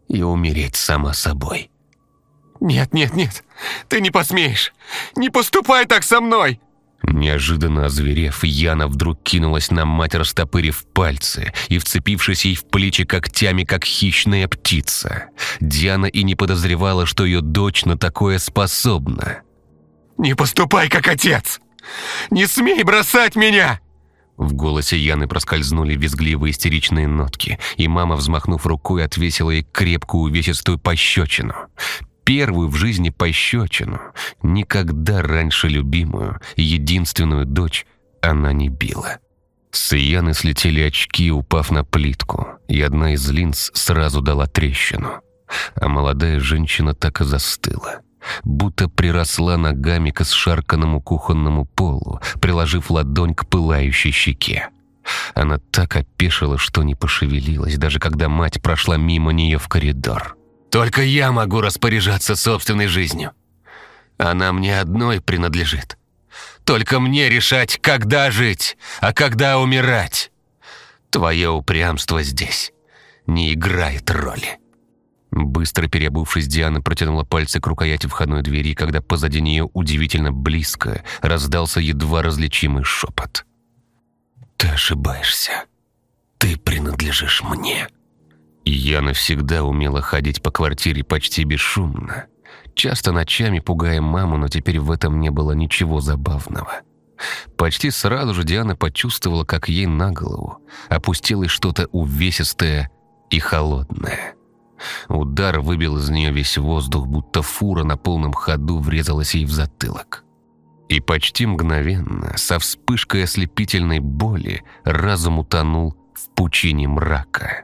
S2: и умереть сама собой.
S4: «Нет, нет, нет, ты не посмеешь! Не поступай так со мной!»
S2: Неожиданно озверев, Яна вдруг кинулась на мать, растопырив пальцы и вцепившись ей в плечи когтями, как хищная птица. Диана и не подозревала, что ее дочь на такое способна.
S4: «Не поступай, как отец! Не смей бросать меня!»
S2: В голосе Яны проскользнули визгливые истеричные нотки, и мама, взмахнув рукой, отвесила ей крепкую увесистую пощечину. Первую в жизни пощечину. Никогда раньше любимую, единственную дочь она не била. С Яны слетели очки, упав на плитку, и одна из линз сразу дала трещину. А молодая женщина так и застыла, будто приросла ногами к исшарканному кухонному полу, приложив ладонь к пылающей щеке. Она так опешила, что не пошевелилась, даже когда мать прошла мимо нее в коридор. «Только я могу распоряжаться собственной жизнью. Она мне одной принадлежит. Только мне решать, когда жить, а когда умирать. Твое упрямство здесь не играет роли». Быстро переобувшись, Диана протянула пальцы к рукояти входной двери, когда позади нее удивительно близко раздался едва различимый шепот. «Ты ошибаешься. Ты принадлежишь мне». Яна всегда умела ходить по квартире почти бесшумно, часто ночами пугая маму, но теперь в этом не было ничего забавного. Почти сразу же Диана почувствовала, как ей на голову опустилось что-то увесистое и холодное. Удар выбил из нее весь воздух, будто фура на полном ходу врезалась ей в затылок. И почти мгновенно, со вспышкой ослепительной боли, разум утонул в пучине мрака.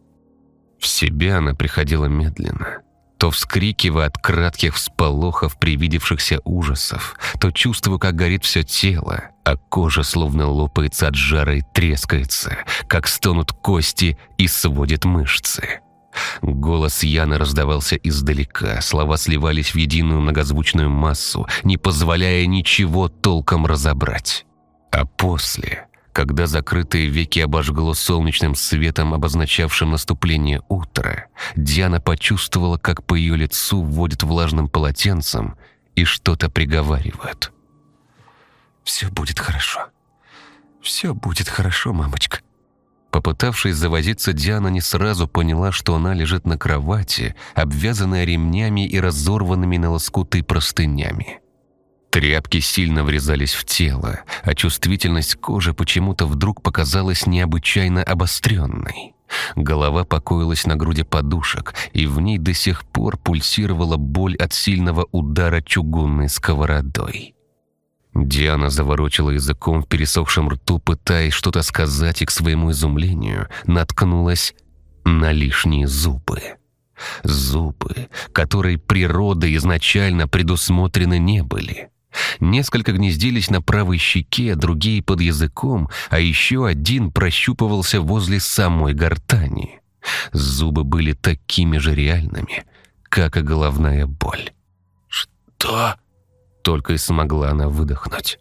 S2: В себя она приходила медленно, то вскрикивая от кратких всполохов привидевшихся ужасов, то чувствуя, как горит все тело, а кожа словно лопается от жара и трескается, как стонут кости и сводит мышцы. Голос Яны раздавался издалека, слова сливались в единую многозвучную массу, не позволяя ничего толком разобрать. А после, когда закрытые веки обожгло солнечным светом, обозначавшим наступление утра, Диана почувствовала, как по ее лицу водят влажным полотенцем и что-то приговаривают. «Все будет хорошо. Все будет хорошо, мамочка». Попытавшись завозиться, Диана не сразу поняла, что она лежит на кровати, обвязанная ремнями и разорванными на лоскуты простынями. Тряпки сильно врезались в тело, а чувствительность кожи почему-то вдруг показалась необычайно обостренной. Голова покоилась на груди подушек, и в ней до сих пор пульсировала боль от сильного удара чугунной сковородой. Диана заворочила языком в пересохшем рту, пытаясь что-то сказать, и, к своему изумлению, наткнулась на лишние зубы. Зубы, которые природой изначально предусмотрены не были. Несколько гнездились на правой щеке, другие под языком, а еще один прощупывался возле самой гортани. Зубы были такими же реальными, как и головная боль. «Что?» — только и смогла она выдохнуть.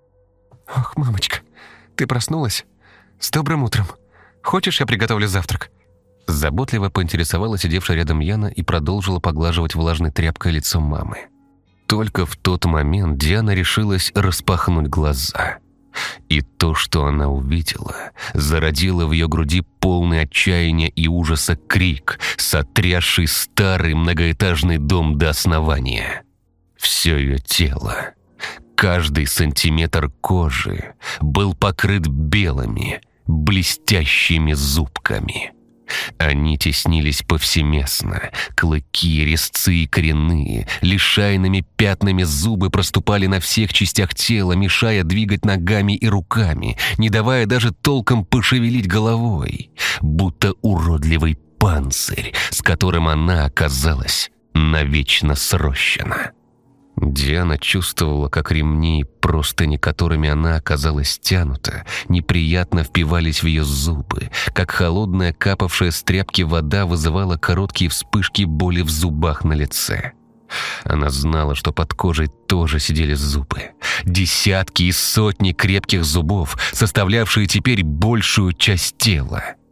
S4: «Ох, мамочка, ты проснулась? С добрым утром. Хочешь, я приготовлю завтрак?»
S2: Заботливо поинтересовалась сидевшая рядом Яна и продолжила поглаживать влажной тряпкой лицо мамы. Только в тот момент Диана решилась распахнуть глаза. И то, что она увидела, зародило в ее груди полный отчаяния и ужаса крик, сотрясший старый многоэтажный дом до основания. Все ее тело, каждый сантиметр кожи был покрыт белыми, блестящими зубками. Они теснились повсеместно. Клыки, резцы и коренные, лишайными пятнами зубы проступали на всех частях тела, мешая двигать ногами и руками, не давая даже толком пошевелить головой, будто уродливый панцирь, с которым она оказалась навечно срощена. Диана чувствовала, как ремни и простыни, которыми она оказалась стянута, неприятно впивались в ее зубы, как холодная, капавшая с тряпки вода вызывала короткие вспышки боли в зубах на лице. Она знала, что под кожей тоже сидели зубы. Десятки и сотни крепких зубов, составлявшие теперь большую часть тела.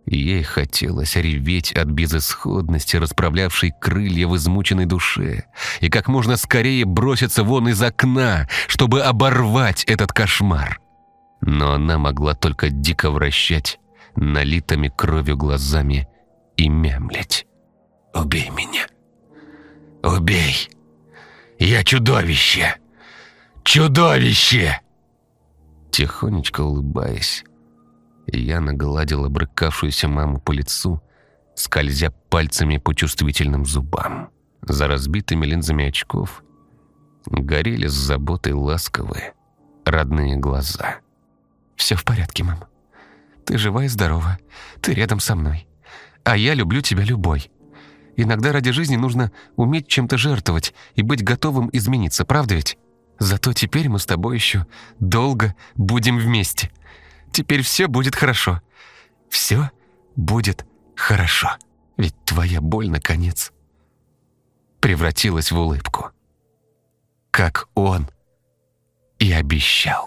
S1: Ей хотелось реветь от безысходности, расправлявшей крылья в измученной душе, и как можно скорее броситься вон из окна, чтобы оборвать этот кошмар. Но она могла только дико вращать налитыми кровью глазами и мямлить. «Убей меня! Убей! Я чудовище! Чудовище!» Тихонечко улыбаясь, Яна гладила брыкавшуюся маму по лицу, скользя пальцами по чувствительным зубам. За разбитыми линзами очков горели с заботой ласковые, родные глаза.
S4: «Все в порядке, мама. Ты жива и здорова. Ты рядом со мной. А я люблю тебя любой. Иногда ради жизни нужно уметь чем-то жертвовать и быть готовым измениться, правда ведь? Зато теперь мы с тобой еще долго будем вместе. Теперь все будет хорошо. Все будет хорошо. Ведь твоя боль, наконец, превратилась в улыбку. Как он и обещал».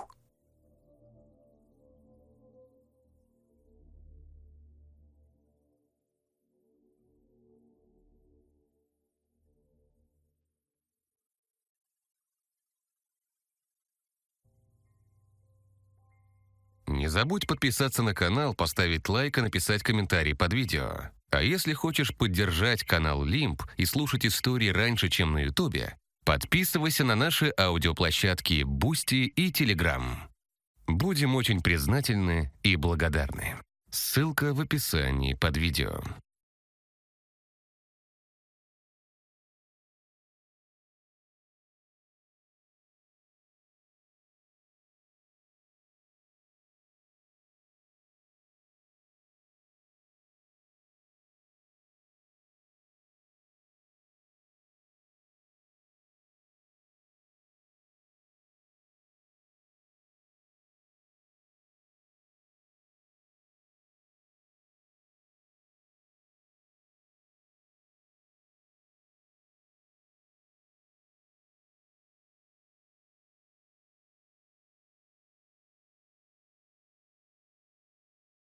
S1: Не забудь подписаться на канал, поставить лайк и написать комментарий под видео. А если хочешь поддержать канал Лимб и слушать истории раньше, чем на Ютубе, подписывайся на наши аудиоплощадки Бусти и Телеграм. Будем очень признательны и благодарны. Ссылка в описании под видео.